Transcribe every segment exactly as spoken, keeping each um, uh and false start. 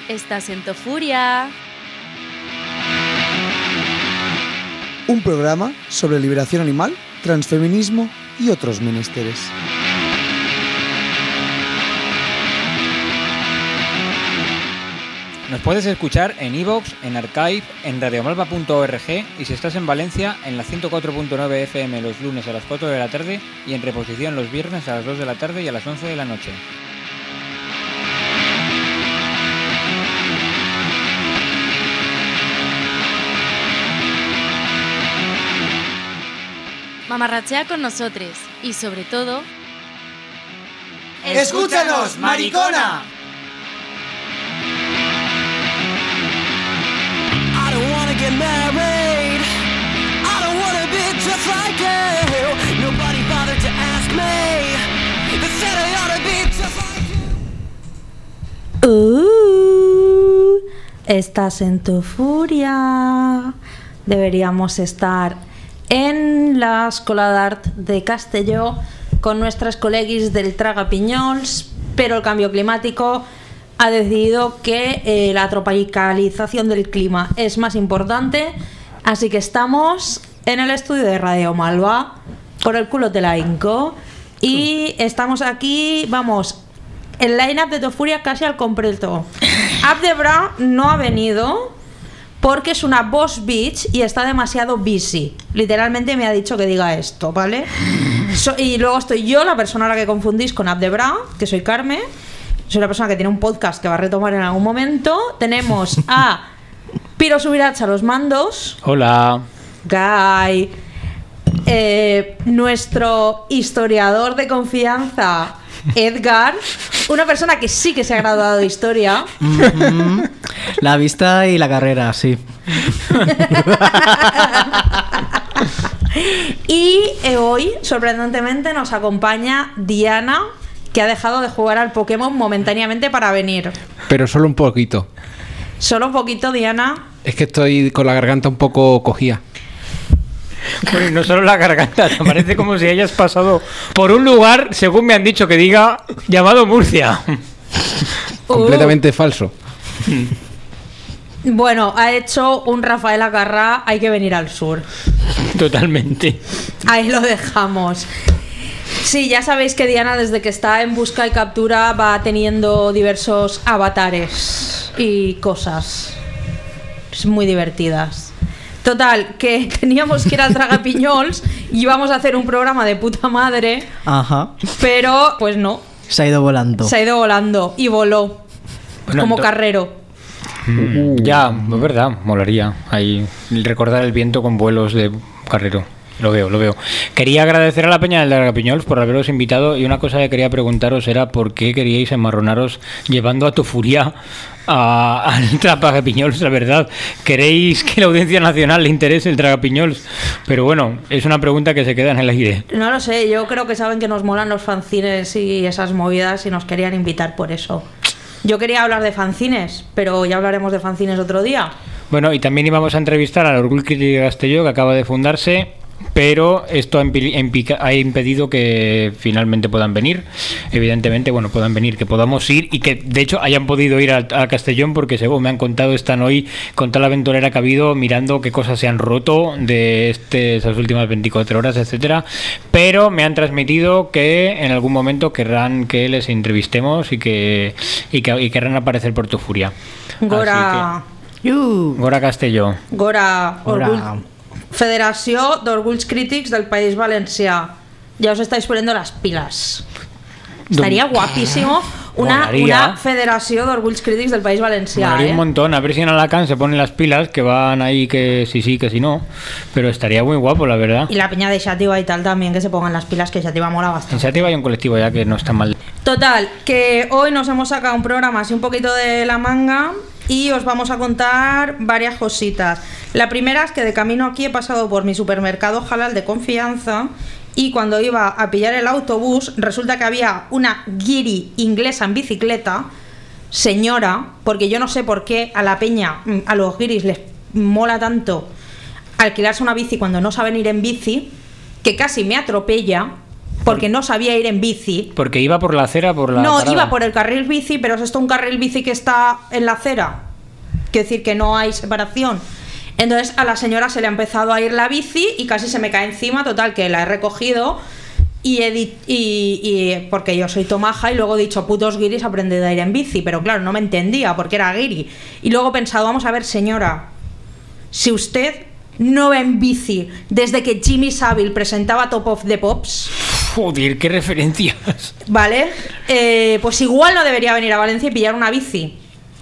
Estás en Tofuria. Un programa sobre liberación animal, transfeminismo y otros menesteres. Nos puedes escuchar en iVoox, en Archive, en radiomalva punto org y si estás en Valencia, en la ciento cuatro punto nueve F M los lunes a las cuatro de la tarde y en reposición los viernes a las dos de la tarde y a las once de la noche. Mamarrachea con nosotros y sobre todo... ¡Escúchanos, maricona! I don't wanna get married. I don't wanna be just like you. Nobody bothered to ask me. They said I ought to be just like you. Uh, estás en Tofuria. Deberíamos estar en la Escola d'Art de Castelló con nuestras coleguis del Tragapiñols, pero el cambio climático ha decidido que eh, la tropicalización del clima es más importante, así que estamos en el estudio de Radio Malva, por el culo te la hinco, y estamos aquí, vamos, el line-up de Tofuria casi al completo. Abdebra no ha venido porque es una boss bitch y está demasiado busy. Literalmente me ha dicho que diga esto, ¿vale? So, y luego estoy yo, la persona a la que confundís con Abdebra, que soy Carmen. Soy una persona que tiene un podcast que va a retomar en algún momento. Tenemos a Piro Subiracha a los mandos. Hola. Guy. Eh, nuestro historiador de confianza, Edgar. Una persona que sí que se ha graduado de historia. Mm-hmm. La vista y la carrera, sí. Y eh, hoy, sorprendentemente, nos acompaña Diana, que ha dejado de jugar al Pokémon momentáneamente para venir. Pero solo un poquito. Solo un poquito, Diana. Es que estoy con la garganta un poco cogida. Bueno, y no solo la garganta, te parece como si hayas pasado por un lugar, según me han dicho que diga, llamado Murcia. Completamente uh. falso. Bueno, ha hecho un Rafael Acarrá, hay que venir al sur. Totalmente. Ahí lo dejamos. Sí, ya sabéis que Diana, desde que está en busca y captura, va teniendo diversos avatares y cosas muy divertidas. Total, que teníamos que ir al Tragapiñols y íbamos a hacer un programa de puta madre. Ajá. Pero, pues no. Se ha ido volando. Se ha ido volando y voló. Bueno, como ento- carrero. Mm, ya, es verdad, molaría ahí recordar el viento con vuelos de carrero. Lo veo, lo veo. Quería agradecer a la Peña del Tragapiñols por haberos invitado y una cosa que quería preguntaros era por qué queríais enmarronaros llevando a Tofuria a, al Tragapiñols, la verdad. ¿Queréis que la Audiencia Nacional le interese el Tragapiñols? Pero bueno, es una pregunta que se queda en el aire. No lo sé, yo creo que saben que nos molan los fanzines y esas movidas y nos querían invitar por eso. Yo quería hablar de fanzines, pero ya hablaremos de fanzines otro día. Bueno, y también íbamos a entrevistar al Orgullo Crític de Castelló, que acaba de fundarse, pero esto ha, impi- ha impedido que finalmente puedan venir. Evidentemente, bueno, puedan venir, que podamos ir y que de hecho hayan podido ir a, a Castellón, porque según me han contado, están hoy con toda la aventurera que ha habido mirando qué cosas se han roto de este, esas últimas veinticuatro horas, etcétera. Pero me han transmitido que en algún momento querrán que les entrevistemos y que y, que, y querrán aparecer por Tofuria. Gora. Uh. Gora Castelló. Gora. Gora. Orgull... Federació d'Orgulls Crítics del País Valencià. Ya os estáis poniendo las pilas. Estaría guapísimo una, una federació d'Orgulls Crítics del País Valencià. ¿eh? Un montón. A ver si en Alacant se ponen las pilas, que van ahí que sí, sí, que sí no. Pero estaría muy guapo, la verdad. Y la peña de Xàtiva y tal también, que se pongan las pilas, que Xàtiva mola bastante. En Xàtiva hay un colectivo ya que no está mal. Total, que hoy nos hemos sacado un programa así un poquito de la manga y os vamos a contar varias cositas. La primera es que de camino aquí he pasado por mi supermercado halal de confianza y cuando iba a pillar el autobús resulta que había una guiri inglesa en bicicleta, señora, porque yo no sé por qué a la peña, a los guiris les mola tanto alquilarse una bici cuando no saben ir en bici, que casi me atropella porque no sabía ir en bici. Porque iba por la acera, por la No, parada. iba por el carril bici, pero es esto un carril bici que está en la acera. Quiere decir que no hay separación. Entonces a la señora se le ha empezado a ir la bici y casi se me cae encima, total, que la he recogido y he di- y, y porque yo soy tomaja y luego he dicho, putos guiris, aprended a ir en bici, pero claro, no me entendía porque era guiri. Y luego he pensado, vamos a ver, señora, si usted no va en bici desde que Jimmy Savile presentaba Top of the Pops, Joder, qué referencias. ¿vale? Eh, pues igual no debería venir a Valencia y pillar una bici.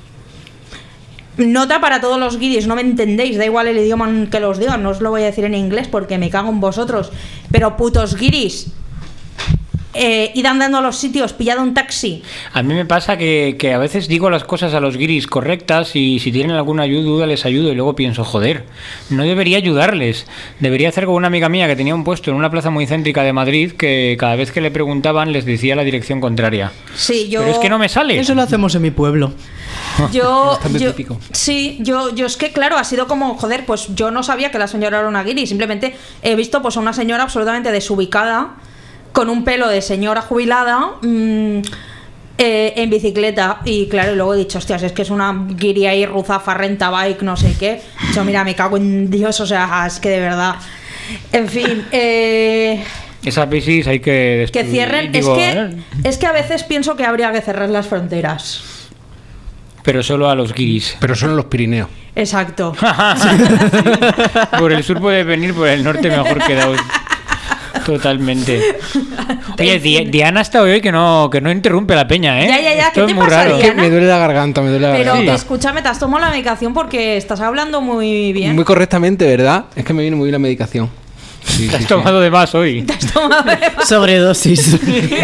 Nota para todos los guiris, no me entendéis, da igual el idioma en que los digan, no os lo voy a decir en inglés porque me cago en vosotros. Pero putos guiris, eh, id andando a los sitios, pillad un taxi. A mí me pasa que, que a veces digo las cosas a los guiris correctas y si tienen alguna ayuda les ayudo y luego pienso, joder, no debería ayudarles. Debería hacer como una amiga mía que tenía un puesto en una plaza muy céntrica de Madrid que cada vez que le preguntaban les decía la dirección contraria. Sí, yo... Pero es que no me sale. Eso lo hacemos en mi pueblo. Yo, Bastante yo típico. sí, yo, yo es que claro, ha sido como, joder, pues yo no sabía que la señora era una guiri, simplemente he visto pues a una señora absolutamente desubicada, con un pelo de señora jubilada, mmm, eh, en bicicleta, y claro, y luego he dicho, hostias, es que es una guiri ahí, ruzafa, renta bike, no sé qué. He dicho, mira, me cago en Dios, o sea, es que de verdad, en fin, eh... Esas bicis hay que que destruir. cierren, Digo, es que, ¿eh? es que a veces pienso que habría que cerrar las fronteras. Pero solo a los guiris. Pero son en los Pirineos. Exacto. Por el sur puede venir, por el norte mejor quedaos. Totalmente. Oye, Di- Diana está hoy que no, que no interrumpe la peña, ¿eh? Ya, ya, ya, Esto ¿qué es te muy pasa, raro. Diana? Me duele la garganta, me duele la Pero garganta. escúchame, te has tomado la medicación porque estás hablando muy bien. Muy correctamente, ¿verdad? Es que me viene muy bien la medicación. Sí, Te has sí, sí. tomado de más hoy. Te has tomado- Sobredosis.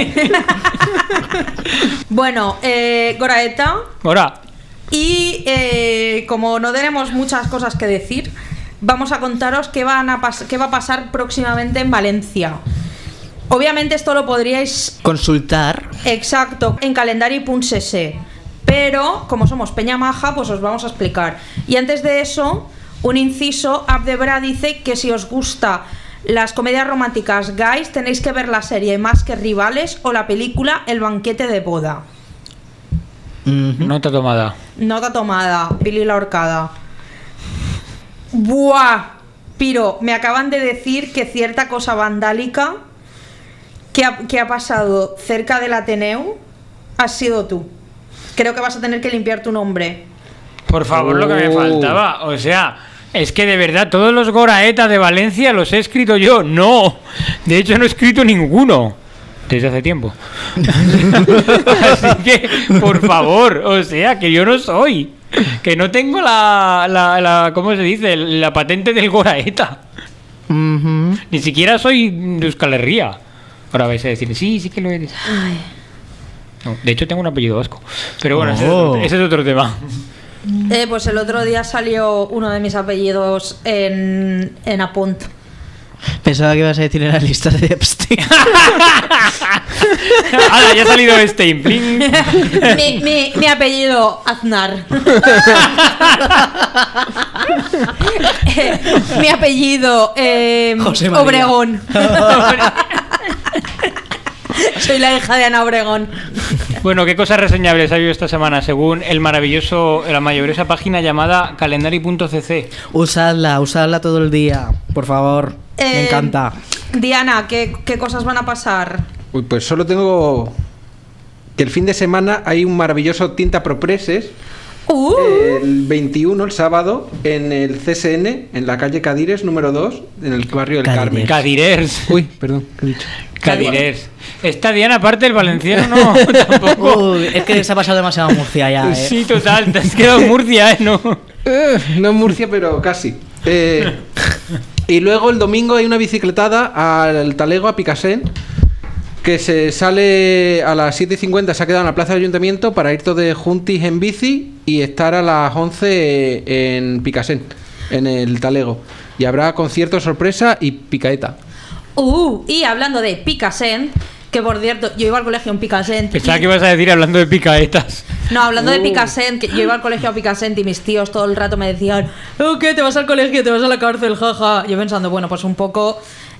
Bueno, eh, Goraeta. Ahora, Y eh, como no tenemos muchas cosas que decir, vamos a contaros qué, van a pas- qué va a pasar próximamente en Valencia. Obviamente esto lo podríais, Consultar. exacto, en calendari punto c s, pero como somos Peña Maja, pues os vamos a explicar. Y antes de eso, un inciso, Abdebra dice que si os gusta las comedias románticas guys, tenéis que ver la serie Más que Rivales o la película El banquete de boda. Ujú. nota tomada. Nota tomada, Billy la horcada. Buah, Piro, me acaban de decir que cierta cosa vandálica que ha, que ha pasado cerca del Ateneu has sido tú. Creo que vas a tener que limpiar tu nombre. Por favor, lo que me Oh. faltaba. O sea, es que de verdad, todos los Goraeta de Valencia los he escrito yo. No. De hecho, no he escrito ninguno. Desde hace tiempo. Así que, por favor, o sea, que yo no soy. Que no tengo la, la, la ¿cómo se dice? La patente del Goraeta. Ujú. Ni siquiera soy de Euskal Herria. Ahora vais a decir, sí, sí que lo eres. No, de hecho, tengo un apellido vasco. Pero bueno, ese, es Oh. otro, ese es otro tema. Eh, pues el otro día salió uno de mis apellidos en, en Apunt. Pensaba que ibas a decir en la lista de Epstein. ¡Hala, ya ha salido Stein! Bling. mi, mi, mi apellido, Aznar. Eh, mi apellido, eh, José María. Obregón. Soy la hija de Ana Obregón. Bueno, ¿qué cosas reseñables ha habido esta semana según el maravilloso, la maravillosa página llamada calendari punto c c? Usadla, usadla todo el día, por favor. Eh, Me encanta. Diana, ¿qué, ¿qué cosas van a pasar? Uy, pues solo tengo que el fin de semana hay un maravilloso Tinta Pro Presses. Uh, El veintiuno, el sábado, en el C S N, en la calle Cadires, número dos, en el barrio del Carmen. Cadires. Cadirers. Uy, perdón, ¿qué he dicho? Cadirers. Esta Diana, aparte del valenciano, no, tampoco. Uy, es que se ha pasado demasiado Murcia ya, eh. Sí, total, te has quedado en Murcia, ¿eh? No. Eh, no en Murcia, pero casi. Eh, y luego el domingo hay una bicicletada al Talego, a Picasen, que se sale a las siete y cincuenta, se ha quedado en la plaza del ayuntamiento para ir todo de juntis en bici y estar a las once en Picasen, en el Talego. Y habrá concierto sorpresa y picaeta. uh, y hablando de Picassent, que por cierto, yo iba al colegio en Picassent. Pensaba y- que ibas a decir hablando de picaetas. No, hablando de Uh. Picassent, que yo iba al colegio a Picassent y mis tíos todo el rato me decían, oh, ¿qué? ¿Te vas al colegio? ¿Te vas a la cárcel? Jaja. Yo pensando, bueno, pues un poco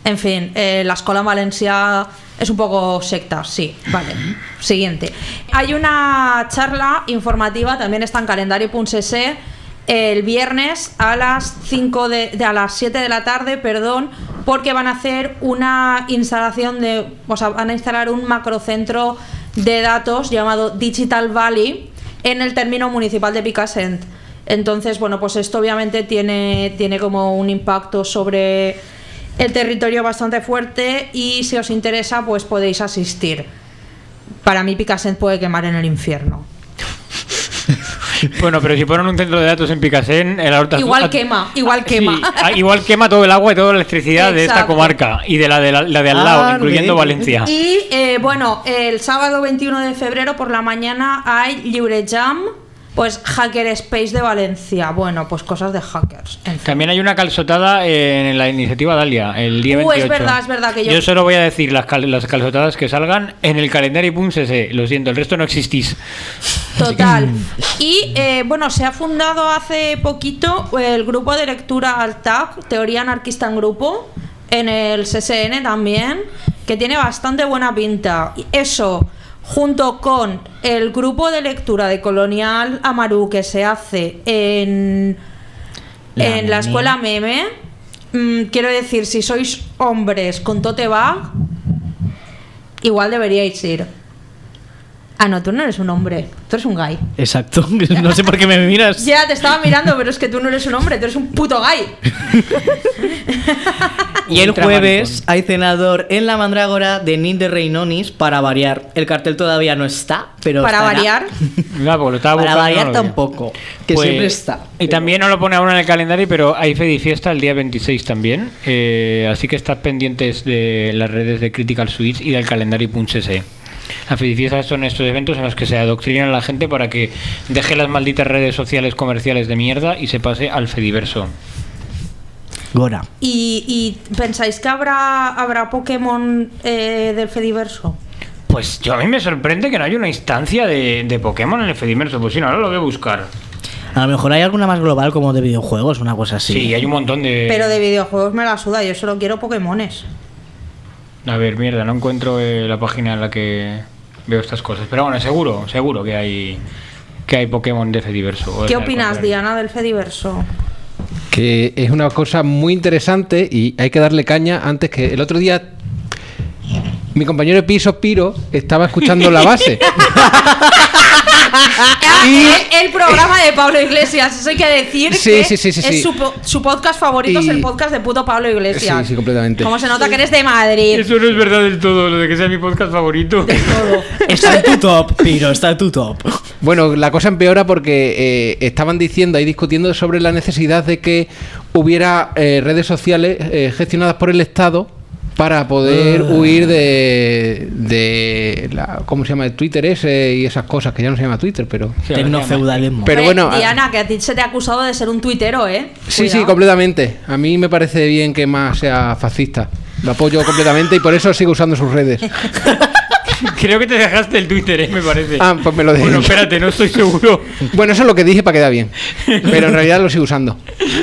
En fin, eh, la escuela en Valencia es un poco secta, sí. Vale, siguiente. Hay una charla informativa, también está en calendario punto c s, el viernes a las cinco de, de a las siete de la tarde, perdón, porque van a hacer una instalación de, o sea, van a instalar un macrocentro de datos llamado Digital Valley en el término municipal de Picassent. Entonces, bueno, pues esto obviamente tiene, tiene como un impacto sobre el territorio bastante fuerte y si os interesa, pues podéis asistir. Para mí Picassent puede quemar en el infierno. Bueno, pero si ponen un centro de datos en Picassent, el Horta igual Azul, quema, igual quema. Sí, igual quema todo el agua y toda la electricidad de esta Exacto. comarca y de la de, la, la de al Ah, lado, incluyendo bien. Valencia. Y eh, bueno, el sábado veintiuno de febrero por la mañana hay Lliure Jam, pues Hacker Space de Valencia. Bueno, pues cosas de hackers. En fin. También hay una calzotada en la iniciativa Dalia, el día Uh, veintiocho. es verdad, es verdad que yo- Yo solo voy a decir las, cal- las calzotadas que salgan en el calendario punto c s. Lo siento, el resto no existís. Total. Y eh, bueno, se ha fundado hace poquito el grupo de lectura Altag, Teoría Anarquista en Grupo, en el C S N también, que tiene bastante buena pinta. Y eso, junto con el grupo de lectura de Colonial Amaru que se hace en La en la Meme. escuela Meme, mm, quiero decir, si sois hombres con tote bag, igual deberíais ir. Ah, no, tú no eres un hombre, tú eres un gay. Exacto. No sé por qué me miras. Ya, te estaba mirando, pero es que tú no eres un hombre, tú eres un puto gay. Y el Ultra jueves maricón. hay cenador en la Mandrágora de Nin de Reinonis para variar. El cartel todavía no está, pero Para estará. variar. No, porque lo estaba Para buscando, variar no lo veía. tampoco. Que Pues- siempre está. Y también no lo pone aún en el calendario, pero hay Fedifiesta el día veintiséis también. Eh, así que estad pendientes de las redes de Critical Suites y del calendario punto c s. Las Fedifiestas son estos eventos en los que se adoctrinan a la gente para que deje las malditas redes sociales comerciales de mierda y se pase al Fediverso. Gora. ¿Y, y pensáis que habrá, habrá Pokémon eh, del Fediverso? Pues yo a mí me sorprende que no haya una instancia de, de Pokémon en el Fediverso. Pues sí, no, ahora lo voy a buscar. A lo mejor hay alguna más global como de videojuegos, una cosa así. Sí, hay un montón de... Pero de videojuegos me la suda, yo solo quiero Pokémones. A ver, mierda, no encuentro eh, la página en la que veo estas cosas. Pero bueno, seguro, seguro que hay que hay Pokémon de Fediverso. O ¿Qué al opinas, contrario. Diana, del Fediverso? Que es una cosa muy interesante y hay que darle caña antes que el otro día mi compañero de piso Piro estaba escuchando La Base. Y el programa de Pablo Iglesias, eso hay que decir Sí, que sí, sí, sí, es sí. Su, po- su podcast favorito, es Y- el podcast de puto Pablo Iglesias. Sí, sí, completamente. Como se nota que eres de Madrid. Eso no es verdad del todo, lo de que sea mi podcast favorito. Está en tu top, Piro, está en tu top. Bueno, la cosa empeora porque eh, estaban diciendo ahí discutiendo sobre la necesidad de que hubiera eh, redes sociales eh, gestionadas por el Estado para poder Ah. huir de, de la, ¿cómo se llama? El Twitter ese y esas cosas, que ya no se llama Twitter, pero... Tecnofeudalismo. Pero Hombre, bueno, Diana, que a ti se te ha acusado de ser un tuitero, ¿eh? Sí, sí, Cuidado. completamente. A mí me parece bien que más sea fascista. Lo apoyo completamente y por eso sigo usando sus redes. Creo que te dejaste el Twitter, ¿eh? Me parece. Ah, pues me lo dejé. Bueno, espérate, no estoy seguro. Bueno, eso es lo que dije para quedar bien. Pero en realidad lo sigo usando.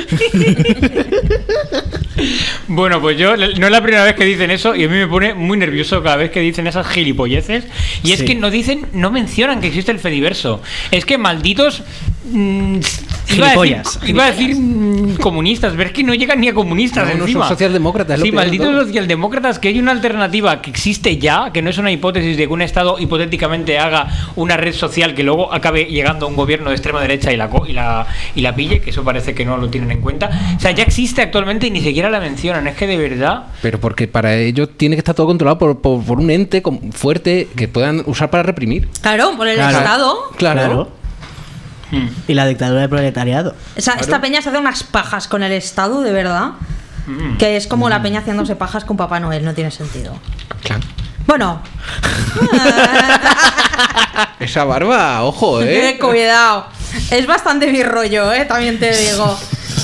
Bueno, pues yo no es la primera vez que dicen eso y a mí me pone muy nervioso cada vez que dicen esas gilipolleces. Y es Sí. que no dicen, no mencionan que existe el Fediverso. Es que malditos. mm, iba a decir, Gilipollas. iba a decir mm, comunistas, pero es que no llegan ni a comunistas. No, no, encima. son socialdemócratas, es lo Sí, peor de malditos todo. socialdemócratas, que hay una alternativa que existe ya, que no es una hipótesis de que un Estado hipotéticamente haga una red social que luego acabe llegando a un gobierno de extrema derecha y la, co- y la, y la pille, que eso parece que no lo tienen en cuenta. O sea, ya existe actualmente y ni siquiera la mencionan. Es que de verdad. Pero porque para ello tiene que estar todo controlado por, por, por un ente con- fuerte que puedan usar para reprimir. Claro, por el Claro. Estado. Claro. Claro. Hmm. Y la dictadura del proletariado. Esa- Esta peña se hace unas pajas con el Estado, de verdad. Mm. Que es como la peña haciéndose pajas con Papá Noel, no tiene sentido. Claro. Bueno. Esa barba, ojo, Eh, ¿eh? cuidado. Es bastante mi rollo, eh, también te digo.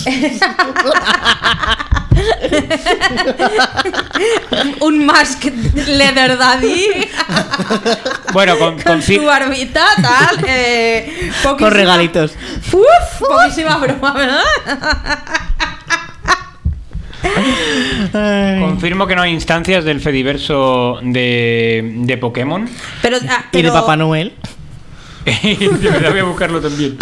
Un mask leather daddy Bueno, con, con con fi- su barbita, tal. Eh, Con poquísima- regalitos. Uf, poquísima broma, ¿verdad? Confirmo que no hay instancias del Fediverso de, de Pokémon. Pero, ah, Y de pero- Papá Noel. De verdad voy a buscarlo también.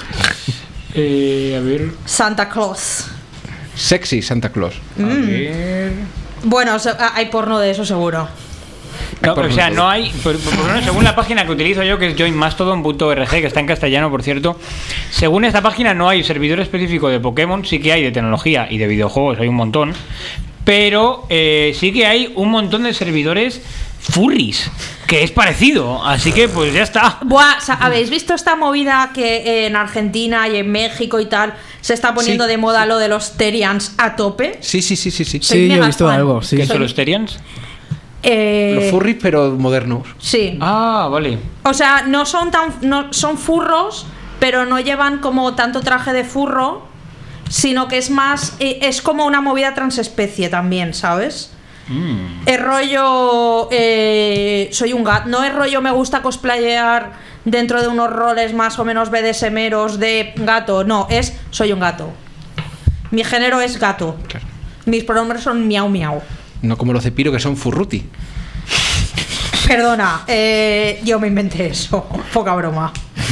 Eh, a ver. Santa Claus. Sexy Santa Claus. A ver. Bueno, se- ah, hay porno de eso seguro. No, Por o sea, ejemplo. no hay, por, por lo menos según la página que utilizo yo, que es joinmastodon punto org, que está en castellano, por cierto, según esta página no hay servidor específico de Pokémon, sí que hay de tecnología y de videojuegos, hay un montón, pero eh, sí que hay un montón de servidores furries, que es parecido, así que pues ya está. Buah, sa- ¿habéis visto esta movida que en Argentina y en México y tal se está poniendo Sí, de moda lo de los Terians a tope? Sí, sí, sí, sí, sí. Soy Sí, yo he mega visto fan. algo, sí. ¿Qué Soy- son los Terians? Eh, Los furries, pero modernos. Sí. Ah, vale. O sea, no son tan no son furros, pero no llevan como tanto traje de furro, sino que es más eh, es como una movida transespecie también, ¿sabes? Mm. Es rollo eh, soy un gato, no es rollo me gusta cosplayear dentro de unos roles más o menos B D S meros de gato, no, es soy un gato. Mi género es gato. Claro. Mis pronombres son miau miau. No como los de Piro, que son furruti. Perdona, eh, yo me inventé eso. Poca broma.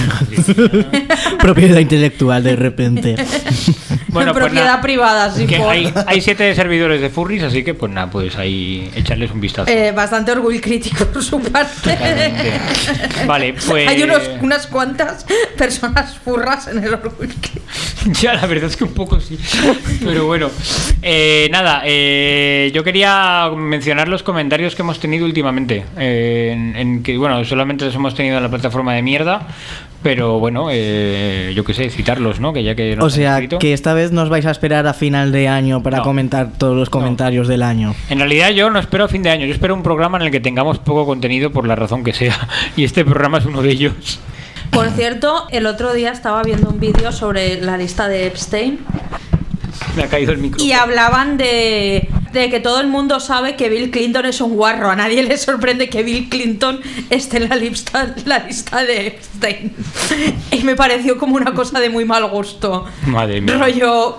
Propiedad intelectual de repente. Bueno, pues propiedad nada, privada, sí, que por- hay, hay siete servidores de furries, así que pues nada, pues ahí echarles un vistazo. Eh, bastante orgullo crítico por su parte. Totalmente. Vale, pues- Hay unos, unas cuantas personas furras en el orgullo crítico. Ya, la verdad es que un poco sí. Pero bueno, eh, nada, eh, yo quería mencionar los comentarios que hemos tenido últimamente. eh, en, en que, bueno, solamente los hemos tenido en la plataforma de mierda, pero bueno, eh, yo qué sé, citarlos, ¿no? Que ya que nos O han sea, escrito. que esta vez nos vais a esperar a final de año para No. comentar todos los comentarios del año. En realidad yo no espero a fin de año, yo espero un programa en el que tengamos poco contenido por la razón que sea. Y este programa es uno de ellos. Por cierto, el otro día estaba viendo un vídeo sobre la lista de Epstein Me ha caído el micro. y hablaban de, de que todo el mundo sabe que Bill Clinton es un guarro. A nadie le sorprende que Bill Clinton esté en la lista, la lista de Epstein. Y me pareció como una cosa de muy mal gusto. Madre mía. Rollo...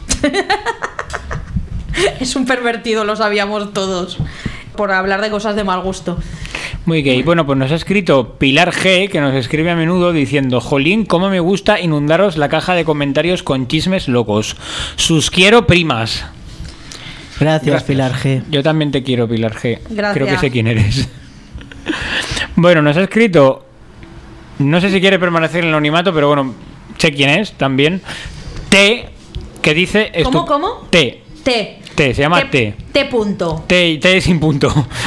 Es un pervertido, lo sabíamos todos. Por hablar de cosas de mal gusto. Muy gay. Bueno, pues nos ha escrito Pilar G, que nos escribe a menudo diciendo: jolín, cómo me gusta inundaros la caja de comentarios con chismes locos. Sus quiero primas. Gracias, Gracias. Pilar G. Yo también te quiero, Pilar G. Gracias. Creo que sé quién eres. Bueno, nos ha escrito, no sé si quiere permanecer en el anonimato, pero bueno, sé quién es también. T, que dice... ¿Cómo, estu- cómo? T. T. T, se llama T. T punto. T, T sin punto.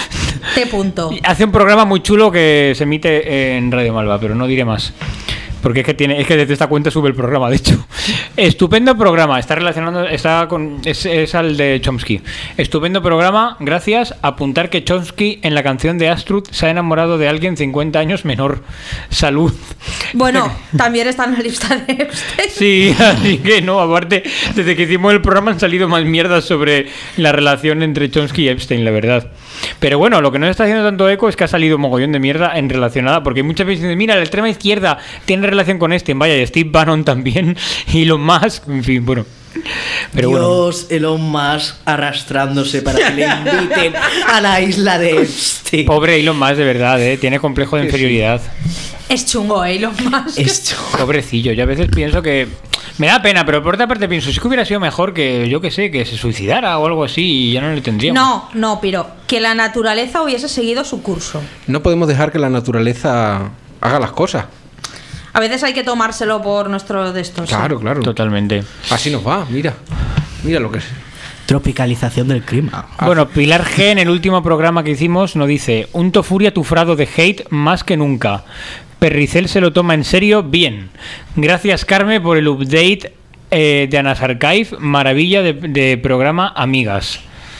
T punto. Hace un programa muy chulo que se emite en Radio Malva, pero no diré más. Porque es que tiene, es que desde esta cuenta sube el programa, de hecho. Estupendo programa, está relacionando, está con, es, es al de Chomsky. Estupendo programa, gracias. Apuntar que Chomsky en la canción de Astrud se ha enamorado de alguien cincuenta años menor. Salud. Bueno, también está en la lista de Epstein. Sí, así que no, aparte, desde que hicimos el programa han salido más mierdas sobre la relación entre Chomsky y Epstein, la verdad. Pero bueno, lo que no está haciendo tanto eco es que ha salido mogollón de mierda en relacionada, porque muchas veces dicen, mira, la extrema izquierda tiene relación con este, vaya, y Steve Bannon también, y Elon Musk, en fin, bueno. Pero bueno. Dios, Elon Musk arrastrándose para que le inviten a la isla de Epstein. Pobre Elon Musk, de verdad, ¿eh? Tiene complejo de Sí, sí. inferioridad. Es chungo, ¿eh? Elon Musk. Esto. Pobrecillo, yo a veces pienso que me da pena, pero por otra parte pienso, si que hubiera sido mejor que, yo que sé, que se suicidara o algo así y ya no le tendríamos. No, no, pero que la naturaleza hubiese seguido su curso. No podemos dejar que la naturaleza haga las cosas. A veces hay que tomárselo por nuestro de estos. Claro, claro. Totalmente. Así nos va, mira. Mira lo que es. Tropicalización del clima. Bueno, Pilar G en el último programa que hicimos nos dice: un Tofuria tufrado de hate más que nunca. Perricel se lo toma en serio, bien. Gracias, Carme, por el update eh, de Anas Archive. Maravilla de, de programa, amigas.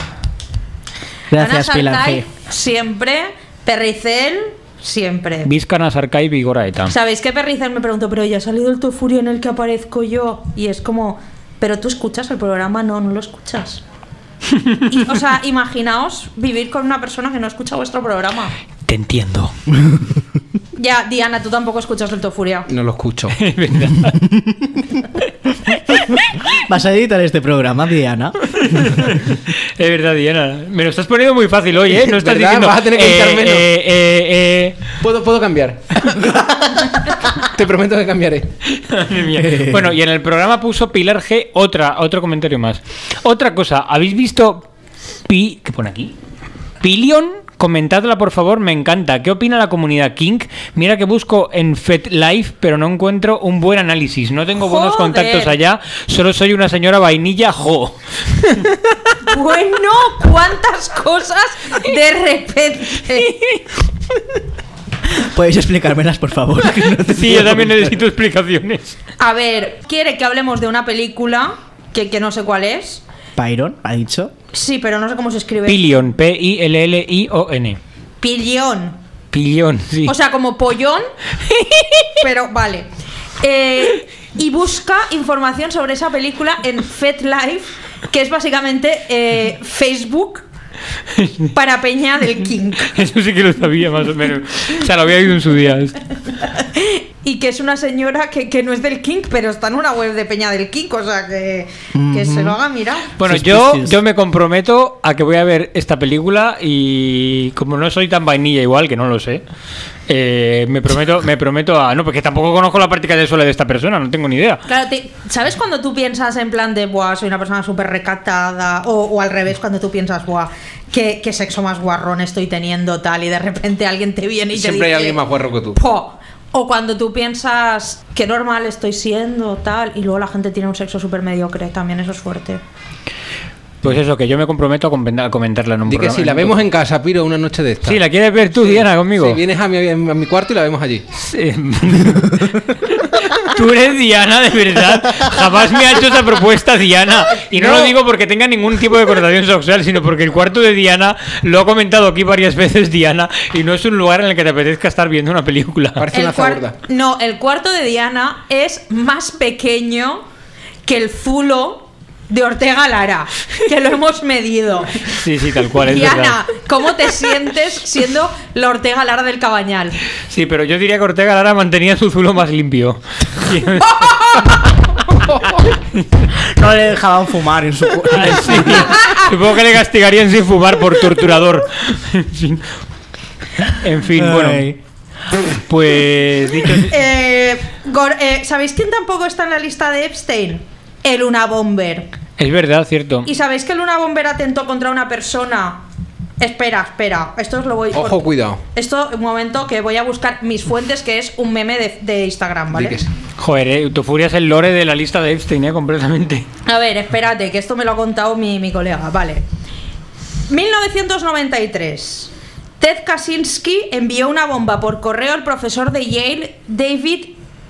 Gracias, Anas Pilar G. Archive, siempre. Perricel, siempre. Visca Anas Archive y Goraeta. ¿Sabéis que Perricel me preguntó, pero ya ha salido el Tofurio en el que aparezco yo? Y es como, pero tú escuchas el programa, no, no lo escuchas. Y, o sea, imaginaos vivir con una persona que no escucha vuestro programa. Te entiendo. Ya, Diana, tú tampoco escuchas el Tofuria. No lo escucho. ¿Vas a editar este programa, Diana? Es verdad, Diana. Me lo estás poniendo muy fácil hoy, ¿eh? No estás ¿verdad? diciendo... Vas a tener que editar eh, menos. eh, eh, eh. Puedo, puedo cambiar. Te prometo que cambiaré. Madre mía. Bueno, y en el programa puso Pilar G otra, otro comentario más. Otra cosa, ¿habéis visto Pi... ¿Qué pone aquí? Pilion, comentadla por favor, me encanta. ¿Qué opina la comunidad Kink? Mira que busco en FetLife, pero no encuentro un buen análisis. No tengo buenos Joder. contactos allá, solo soy una señora vainilla, jo. Bueno, cuántas cosas de repente. ¿Podéis explicármelas, por favor? Que no te Sí, quiero yo también comentar. necesito explicaciones. A ver, quiere que hablemos de una película que, que no sé cuál es. Byron, ¿ha dicho? Sí, pero no sé cómo se escribe. Pilion, P I L L I O N. Pilión. Pilion, sí. O sea, como pollón, pero vale. Eh, y busca información sobre esa película en FetLife, que es básicamente eh, Facebook para peña del Kink. Eso sí que lo sabía más o menos. O sea, lo había oído en su día. Y que es una señora que, que no es del Kink, pero está en una web de peña del Kink, o sea, que, que se lo haga mirar. Bueno, Sus yo, piscis. yo me comprometo a que voy a ver esta película y como no soy tan vainilla igual, que no lo sé, eh, me prometo me prometo a... No, porque tampoco conozco la práctica de suelo de esta persona, no tengo ni idea. Claro, te- ¿sabes cuando tú piensas en plan de, buah, soy una persona súper recatada? O, o al revés, cuando tú piensas, buah, qué, qué sexo más guarrón estoy teniendo, tal, y de repente alguien te viene y te Siempre hay dice, alguien más guarro que tú. "Po". O cuando tú piensas qué normal estoy siendo, tal, y luego la gente tiene un sexo súper mediocre, también eso es fuerte. Pues eso, que yo me comprometo a comentar- a comentarla en un Di que programa. si la vemos en casa, Piro, una noche de esta. Sí, ¿la quieres ver tú, Diana, conmigo? Sí, vienes a mi, a mi cuarto y la vemos allí. Sí. Tú eres Diana, de verdad. Jamás me ha hecho esa propuesta Diana. Y no, No. lo digo porque tenga ningún tipo de connotación sexual, sino porque el cuarto de Diana lo ha comentado aquí varias veces Diana y no es un lugar en el que te apetezca estar viendo una película. Parece una cuar- zaburda. No, el cuarto de Diana es más pequeño que el zulo de Ortega Lara, que lo hemos medido. Sí, sí, tal cual, es Diana, verdad. ¿cómo te sientes siendo la Ortega Lara del Cabañal? Sí, pero yo diría que Ortega Lara mantenía su zulo más limpio. No le dejaban fumar en su... Sí. Supongo que le castigarían sin fumar por torturador. Sí. En fin, bueno. Ay. Pues dicho... Eh, Gor- eh, ¿Sabéis quién tampoco está en la lista de Epstein? El Luna Bomber. Es verdad, cierto. ¿Y sabéis que el Luna Bomber atentó contra una persona? Espera, espera. Esto os lo voy... Ojo, cuidado. Esto, un momento, que voy a buscar mis fuentes, que es un meme de, de Instagram, ¿vale? Di que sí. Joder, eh, Autofuria es el lore de la lista de Epstein, eh, completamente. A ver, espérate, que esto me lo ha contado mi, mi colega, vale. mil novecientos noventa y tres. Ted Kaczynski envió una bomba por correo al profesor de Yale, David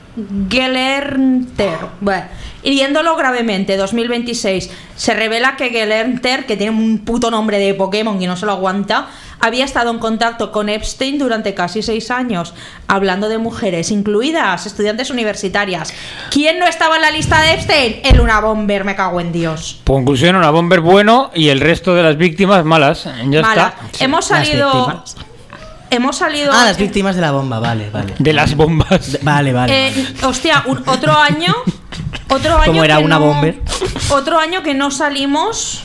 Gelernter, bueno, hiriéndolo gravemente. Dos mil veintiséis. Se revela que Gelernter, que tiene un puto nombre de Pokémon y no se lo aguanta, había estado en contacto con Epstein durante casi seis años, hablando de mujeres, incluidas estudiantes universitarias. ¿Quién no estaba en la lista de Epstein? El Una Bomber, me cago en Dios. Conclusión, una bomber bueno y el resto de las víctimas malas. Ya Mala. está. Hemos Las salido. víctimas. Hemos salido. Ah, las víctimas de la bomba, vale, vale. De las bombas. De- Vale, vale. Eh, vale. hostia, un- otro año. Otro año. Como era que una no- bomber. Otro año que no salimos.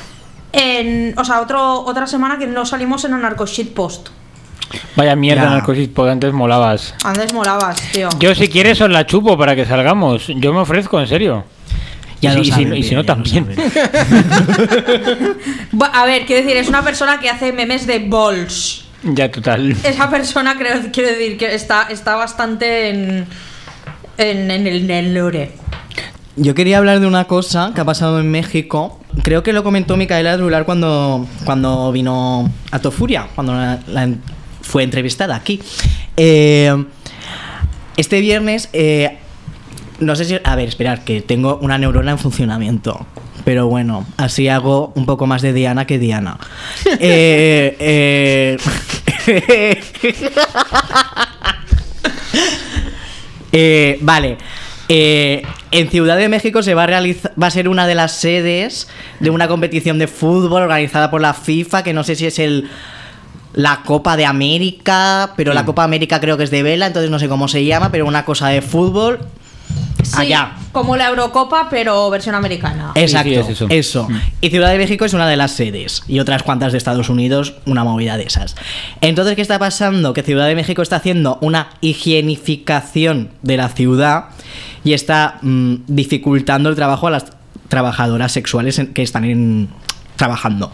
En, o sea, otro, otra semana que no salimos en Anarco Shitpost. Vaya mierda, Ya. narcosis, pues antes molabas. Antes molabas, tío. Yo si quieres os la chupo para que salgamos. Yo me ofrezco, en serio. Ya y, lo si, y si saben no- y si bien, no, ya lo también. saben. Bu- A ver, quiero decir, es una persona que hace memes de balls. Ya, total. Esa persona, creo, quiero decir, que está, está bastante en. En, en el, en el lore. Yo quería hablar de una cosa que ha pasado en México. Creo que lo comentó Micaela Drular cuando, cuando vino a Tofuria, cuando la, la fue entrevistada aquí. Eh, este viernes, eh, no sé si... A ver, esperad, que tengo una neurona en funcionamiento. Pero bueno, así hago un poco más de Diana que Diana. eh, eh, eh, vale. Eh, en Ciudad de México se va a realizar, va a ser una de las sedes de una competición de fútbol organizada por la FIFA, que no sé si es el la Copa de América, pero la Copa América creo que es de vela, entonces no sé cómo se llama, pero una cosa de fútbol. Sí, allá. como la Eurocopa, pero versión americana. Exacto, Sí, sí, es eso. eso. Mm. Y Ciudad de México es una de las sedes. Y otras cuantas de Estados Unidos, una movida de esas. Entonces, ¿qué está pasando? Que Ciudad de México está haciendo una higienificación de la ciudad y está mmm, dificultando el trabajo a las trabajadoras sexuales en, que están en, trabajando.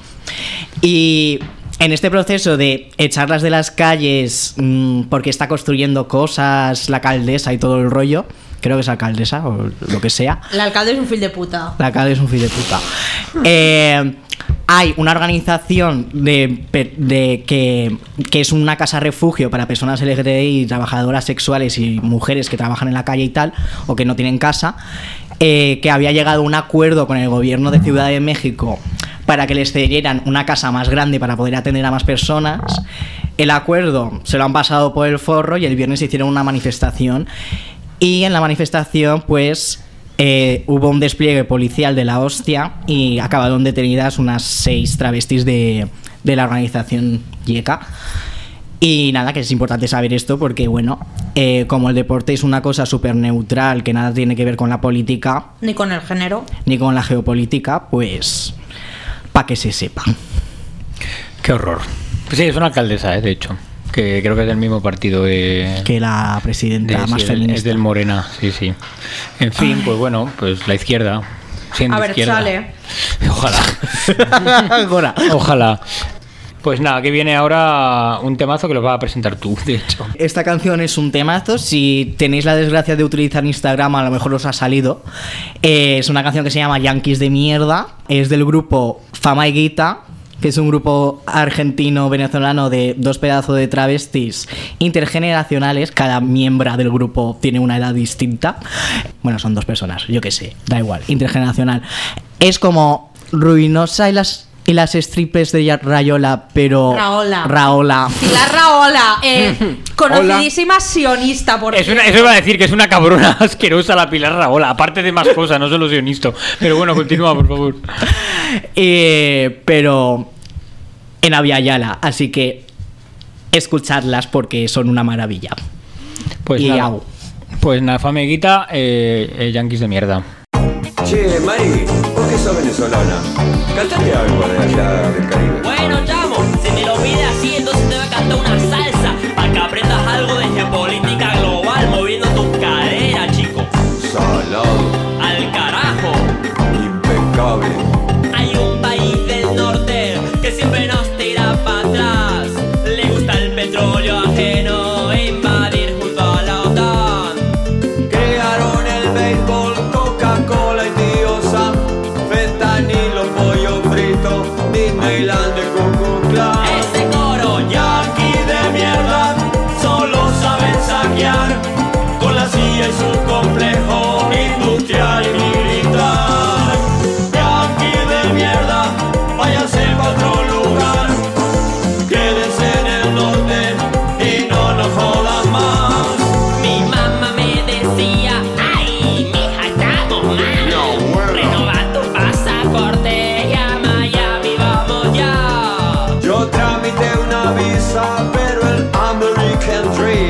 Y en este proceso de echarlas de las calles mmm, porque está construyendo cosas la alcaldesa y todo el rollo, creo que es alcaldesa o lo que sea. El alcalde es un fil de puta. El alcalde es un fil de puta. Eh, hay una organización de, de que, que es una casa refugio para personas L G B T I, trabajadoras sexuales y mujeres que trabajan en la calle y tal, o que no tienen casa, eh, que había llegado a un acuerdo con el gobierno de Ciudad de México para que les cedieran una casa más grande para poder atender a más personas. El acuerdo se lo han pasado por el forro y el viernes hicieron una manifestación. Y en la manifestación, pues, eh, hubo un despliegue policial de la hostia y acabaron detenidas unas seis travestis de, de la organización Yeka. Y nada, que es importante saber esto porque, bueno, eh, como el deporte es una cosa súper neutral, que nada tiene que ver con la política, Ni con el género. ni con la geopolítica, pues, para que se sepa. Qué horror. Sí, es una alcaldesa, ¿eh? De hecho. Que creo que es del mismo partido de... Que la presidenta de- más sí, feminista. Es del Morena, sí, sí. En fin, pues bueno, pues la izquierda. Siendo A ver, izquierda. sale. Ojalá. Ahora. Ojalá. Pues nada, que viene ahora un temazo que lo vas a presentar tú, de hecho. Esta canción es un temazo. Si tenéis la desgracia de utilizar Instagram, a lo mejor os ha salido. Eh, es una canción que se llama Yankees de Mierda. Es del grupo Fama y Guita, que es un grupo argentino-venezolano de dos pedazos de travestis intergeneracionales. Cada miembro del grupo tiene una edad distinta. Bueno, son dos personas, yo qué sé, da igual, intergeneracional. Es como Ruinosa y las, y las strippers de Rayola, pero... Raola. Raola. Pilar Raola, eh, conocidísima sionista, por Es una, eso iba a decir que es una cabrona asquerosa la Pilar Raola, aparte de más cosas, no solo sionista. Pero bueno, continúa, por favor. Eh, pero en Aviala, así que escuchadlas porque son una maravilla. Pues Y nada, au. pues nada, fameguita, eh, eh, yanquis de mierda. Che, Mari, vos que sos venezolana, cantate algo de allá del Caribe. Bueno, chamo, si me lo pide así, entonces te voy a cantar una salsa para que aprendas algo de geopolítica global moviendo tus caderas, chico. Salado, Al carajo. impecable. Hay un país del norte que siempre nos tira para atrás. Le gusta el petróleo ajeno e invadir junto a la OTAN. Crearon el béisbol, Coca-Cola y Tío Sam, fentanilo, pollo frito, Disneyland de Ku Klux Klan. Ese coro ya Yankees de mierda, solo saben saquear, con la C I A y su complejo industrial y militar. Yankees de mierda, váyanse pa' otro lugar, quédense en el norte y no nos jodan más. mi mamá me decía, ay, mija, estamos mal. No, bueno. Renova tu pasaporte y a Miami vamos ya. Yo tramité una visa, pero el American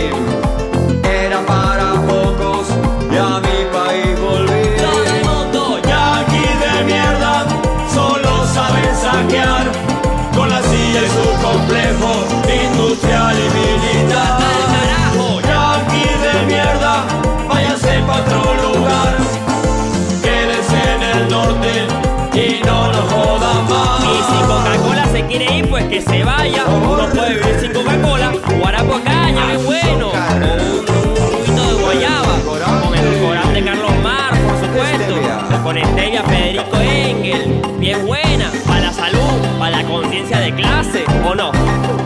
Dream era para pocos y a mi país volví. Todo el mundo Yankees de mierda, solo saben saquear, con la C I A y su complejo industrial y militar. al carajo. Yankees de mierda, váyanse pa' otro lugar, quédense en el norte y no nos jodan más. Y si Coca-Cola se quiere ir, pues que se vaya. No puede vivir sin Coca-Cola. Guarapo caña, es bueno. Con un juguito de guayaba. Con el colorante Carlos Mar, por supuesto. Con stevia Federico Engel. Bien buena. Para la salud, para la conciencia de clase, ¿o no?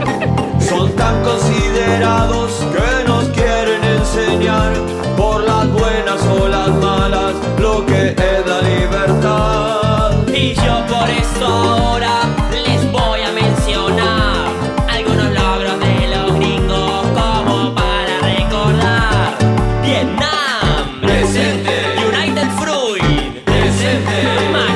Son tan considerados que nos quieren enseñar, por las buenas o las malas, lo que es la libertad. Y yo por eso ahora les voy a mencionar algunos logros de los gringos como para recordar. Vietnam, Presente, United Fruit, presente,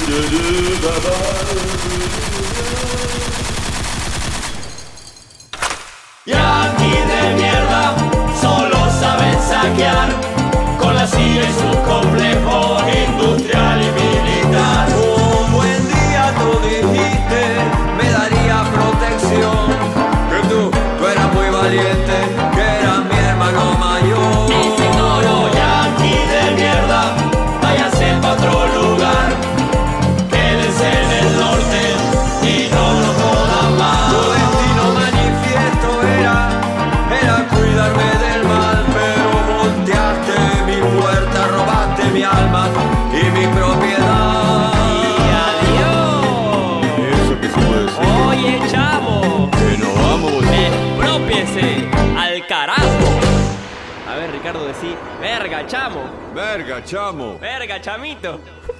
Yankee de mierda, solo saben saquear con la C I A y su complejo industrial y militar. Un buen día tú dijiste, me daría protección. Que tú, tú eras muy valiente, que eras mi hermano mayor. Te ignoro, Yankee de mierda, váyanse pa' otro lugar. Quédense en el norte y no nos jodan más. Tu destino manifiesto era, era cuidarme del mal, pero volteaste mi puerta, robaste mi alma y mi propiedad. ¡Adiós! Eso que se puede decir. Oye, chamo, Que nos vamos. expropiese al carajo. A ver, Ricardo, decí, verga, chamo, Verga, chamo. verga, chamito.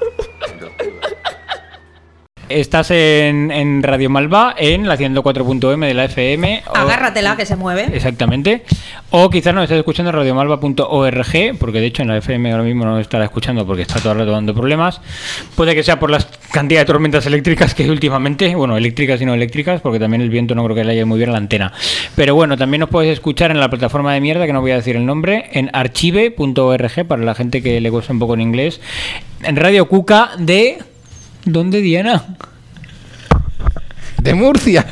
Estás en, en Radio Malva, en la ciento cuatro punto eme de la F M. o- Agárratela que se mueve. Exactamente. O quizás nos estés escuchando en radiomalva punto org, porque de hecho en la F M ahora mismo no estará escuchando porque está todo el rato dando problemas. Puede que sea por la cantidad de tormentas eléctricas que hay últimamente. Bueno, eléctricas y no eléctricas, porque también el viento no creo que le haya muy bien a la antena. Pero bueno, también nos puedes escuchar en la plataforma de mierda, que no voy a decir el nombre, en archive punto org, para la gente que le cuesta un poco en inglés. En Radio Cuca de... ¿Dónde, Diana? De Murcia.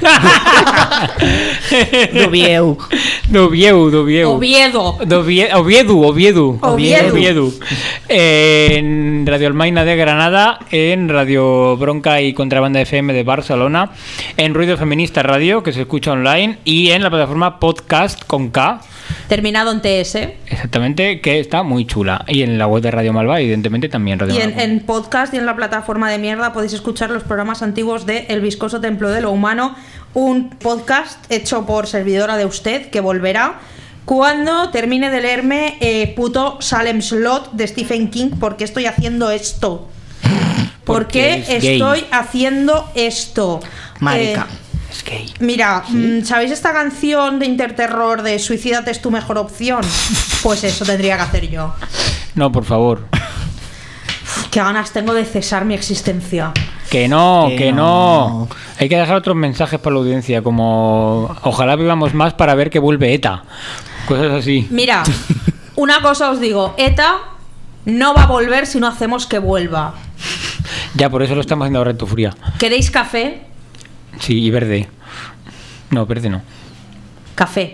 Dubieu. Dovieu, Dovieu. Oviedo. Dovie- Oviedu, Oviedu. Oviedu. Oviedu. Eh, en Radio Almaina de Granada, en Radio Bronca y Contrabanda F M de Barcelona, en Ruido Feminista Radio, que se escucha online, y en la plataforma Podcast con K, Terminado en T S. exactamente, que está muy chula. Y en la web de Radio Malva, evidentemente, también Radio Y en, Malva. en podcast y en la plataforma de mierda podéis escuchar los programas antiguos de El Viscoso Templo de lo Humano, un podcast hecho por servidora de usted que volverá cuando termine de leerme eh, puto Salem Slot de Stephen King. ¿Por qué estoy haciendo esto? ¿Por Porque qué es gay. estoy haciendo esto? Marica. Eh, Es gay. Mira, mm, ¿sabéis esta canción de Interterror de Suicídate es tu mejor opción? Pues eso tendría que hacer yo. No, por favor. Qué ganas tengo de cesar mi existencia. Que no, que, Que no. no. Hay que dejar otros mensajes para la audiencia, como ojalá vivamos más para ver que vuelve ETA. Cosas así. Mira, una cosa os digo, ETA no va a volver si no hacemos que vuelva. Ya, por eso lo estamos haciendo ahora en tu furia. ¿Queréis café? Sí, y verde. No, verde no. Café.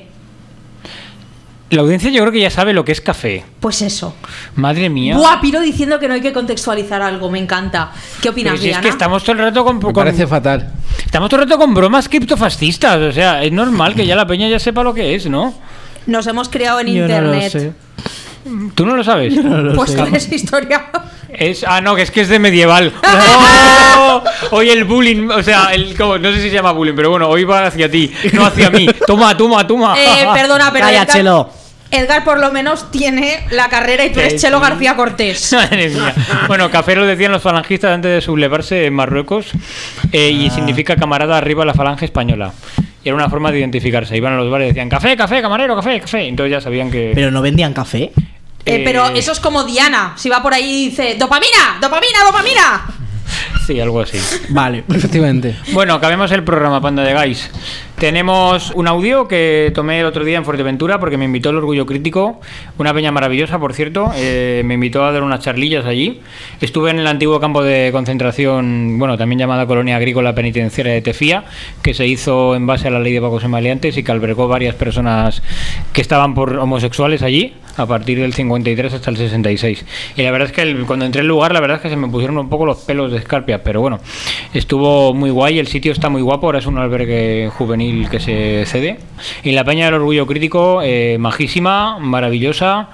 La audiencia yo creo que ya sabe lo que es café. Pues eso. Madre mía. Buah, Piro diciendo que no hay que contextualizar algo, me encanta. ¿Qué Pero opinas, si es Diana? que estamos todo el rato con, Me con- parece fatal. estamos todo el rato con bromas criptofascistas. O sea, es normal que ya la peña ya sepa lo que es, ¿no? Nos hemos criado en Yo no lo internet. sé. ¿Tú no lo sabes? Pues tú eres historia. Es, ah, no, que es que es de medieval. ¡Oh! Hoy el bullying, o sea, el, ¿cómo? No sé si se llama bullying, pero bueno, hoy va hacia ti, no hacia mí. Toma, toma, toma. Eh, perdona, pero Calla, Edgar, Chelo. Edgar por lo menos tiene la carrera y tú eres Sí, Chelo sí. García Cortés. Madre mía. Bueno, café lo decían los falangistas antes de sublevarse en Marruecos, eh, y significa camarada arriba la falange española. Y era una forma de identificarse. Iban a los bares y decían café, café, camarero, café, café. Entonces ya sabían que... Pero no vendían café. Eh, pero eso es como Diana. Si va por ahí y dice ¡dopamina! ¡Dopamina! ¡Dopamina! Sí, algo así. Vale. Efectivamente. Bueno, acabemos el programa, Panda de Guys. Tenemos un audio que tomé el otro día en Fuerteventura porque me invitó el Orgullo Crítico, una peña maravillosa, por cierto. Eh, me invitó a dar unas charlillas allí. Estuve en el antiguo campo de concentración, bueno, también llamada Colonia Agrícola Penitenciaria de Tefía, que se hizo en base a la ley de pagos y maleantes y que albergó varias personas que estaban por homosexuales allí, a partir del cincuenta y tres hasta el sesenta y seis. Y la verdad es que el- cuando entré al lugar, la verdad es que se me pusieron un poco los pelos de escarpia, pero bueno, estuvo muy guay, el sitio está muy guapo, ahora es un albergue juvenil que se cede. Y la peña del Orgullo Crítico, eh, majísima, maravillosa,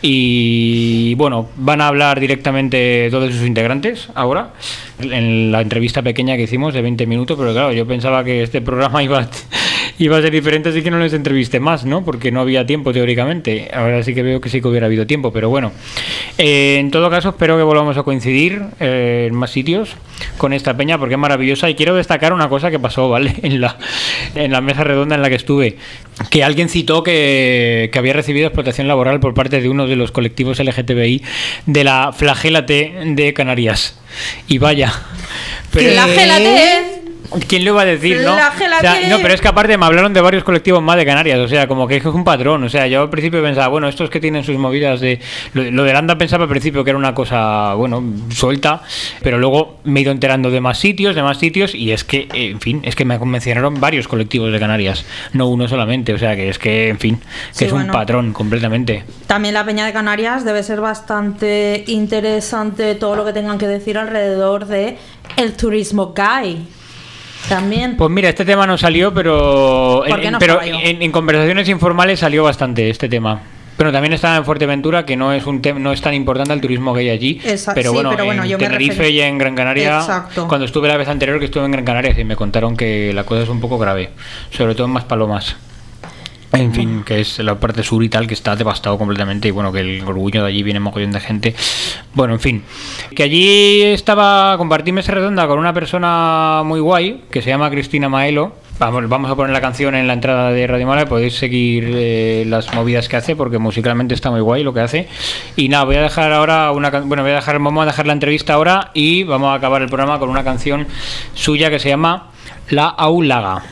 y bueno, van a hablar directamente todos sus integrantes ahora, en la entrevista pequeña que hicimos de veinte minutos, pero claro, yo pensaba que este programa iba a, iba a ser diferente, así que no les entrevisté más, ¿no? Porque no había tiempo teóricamente. Ahora sí que veo que sí que hubiera habido tiempo, pero bueno. Eh, en todo caso, espero que volvamos a coincidir eh, en más sitios con esta peña, porque es maravillosa. Y quiero destacar una cosa que pasó, ¿vale? En la, en la mesa redonda en la que estuve, que alguien citó que, que había recibido explotación laboral por parte de uno de los colectivos L G T B I de la Flagélate de Canarias. Y vaya, pero ¡Flagélate! ¿quién lo iba a decir, no? O Flagélate. sea, no, pero es que aparte me hablaron de varios colectivos más de Canarias, o sea, como que es un patrón. O sea, yo al principio pensaba, bueno, estos que tienen sus movidas de... Lo, lo de Landa pensaba al principio que era una cosa, bueno, suelta, pero luego me he ido enterando de más sitios, de más sitios, y es que, en fin, es que me mencionaron varios colectivos de Canarias, no uno solamente, o sea, que es que, en fin, que Sí, es bueno. un patrón completamente. También la Peña de Canarias debe ser bastante interesante todo lo que tengan que decir alrededor de el turismo gay. También. Pues mira, este tema no salió, pero, ¿Por qué en, no pero salió? en, en conversaciones informales salió bastante este tema. Pero también estaba en Fuerteventura, que no es un tem- no es tan importante el turismo que hay allí. Exacto, pero sí, bueno, pero bueno, en yo me Tenerife referí- y en Gran Canaria, Exacto. cuando estuve la vez anterior que estuve en Gran Canaria, sí me contaron que la cosa es un poco grave, sobre todo en Maspalomas. En fin, que es la parte sur y tal, que está devastado completamente, y bueno, que el orgullo de allí viene mogollón de gente. Bueno, en fin, que allí estaba, compartí mesa redonda con una persona muy guay, que se llama Cristina Maelo. Vamos, vamos a poner la canción en la entrada de Radio Mala, podéis seguir eh, las movidas que hace, porque musicalmente está muy guay lo que hace. Y nada, voy a dejar ahora una can- bueno, voy a dejar, vamos a dejar la entrevista ahora y vamos a acabar el programa con una canción suya que se llama La Aulaga.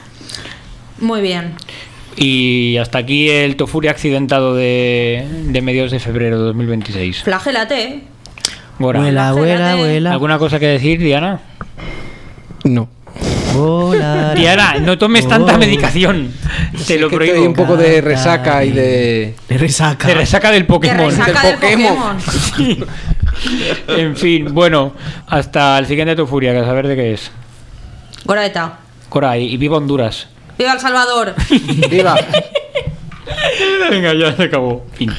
Muy bien. Y hasta aquí el Tofuria accidentado de, de mediados de febrero de dos mil veintiséis. Flagélate. Gora. Vuela, vuela, vuela. ¿Alguna cosa que decir, Diana? No. Volar. Diana, no tomes tanta Oh. medicación. Te lo Que prohíbo. estoy un poco de resaca y de... De resaca. Te resaca del Que Pokémon. resaca Del del Pokémon. Pokémon. Sí. En fin, bueno, hasta el siguiente Tofuria, que a saber de qué es. Goraeta. Cora, y, y viva Honduras. ¡Viva El Salvador! ¡Viva! Venga, ya se acabó. Fin.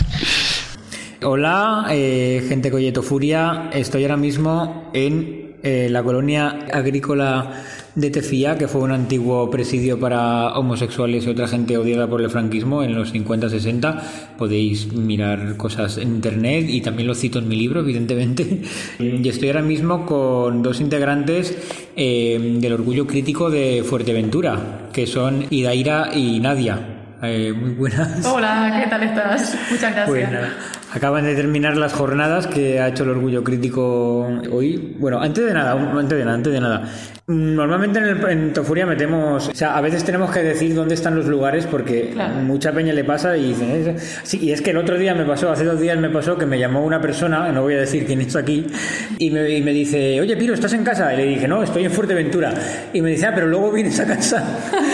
Hola, eh, gente que oye Tofuria. Estoy ahora mismo en eh, la colonia agrícola de Tefía, que fue un antiguo presidio para homosexuales y otra gente odiada por el franquismo en los cincuenta sesenta. Podéis mirar cosas en internet y también lo cito en mi libro, evidentemente. Y estoy ahora mismo con dos integrantes eh, del Orgullo Crítico de Fuerteventura, que son Idaira y Nadia. Eh, muy buenas. Hola, ¿qué tal estás? Muchas gracias. Pues nada, acaban de terminar las jornadas que ha hecho el Orgullo Crítico hoy. Bueno, antes de nada, antes de nada, antes de nada. Normalmente en, el, en Tofuria metemos, o sea, a veces tenemos que decir dónde están los lugares porque Claro. mucha peña le pasa y dicen, "Eh, sí, y es que el otro día me pasó, hace dos días me pasó que me llamó una persona, no voy a decir quién es aquí, y me, y me dice, oye Piro, ¿estás en casa? Y le dije, no, estoy en Fuerteventura. Y me dice, ah, pero luego vienes a casa.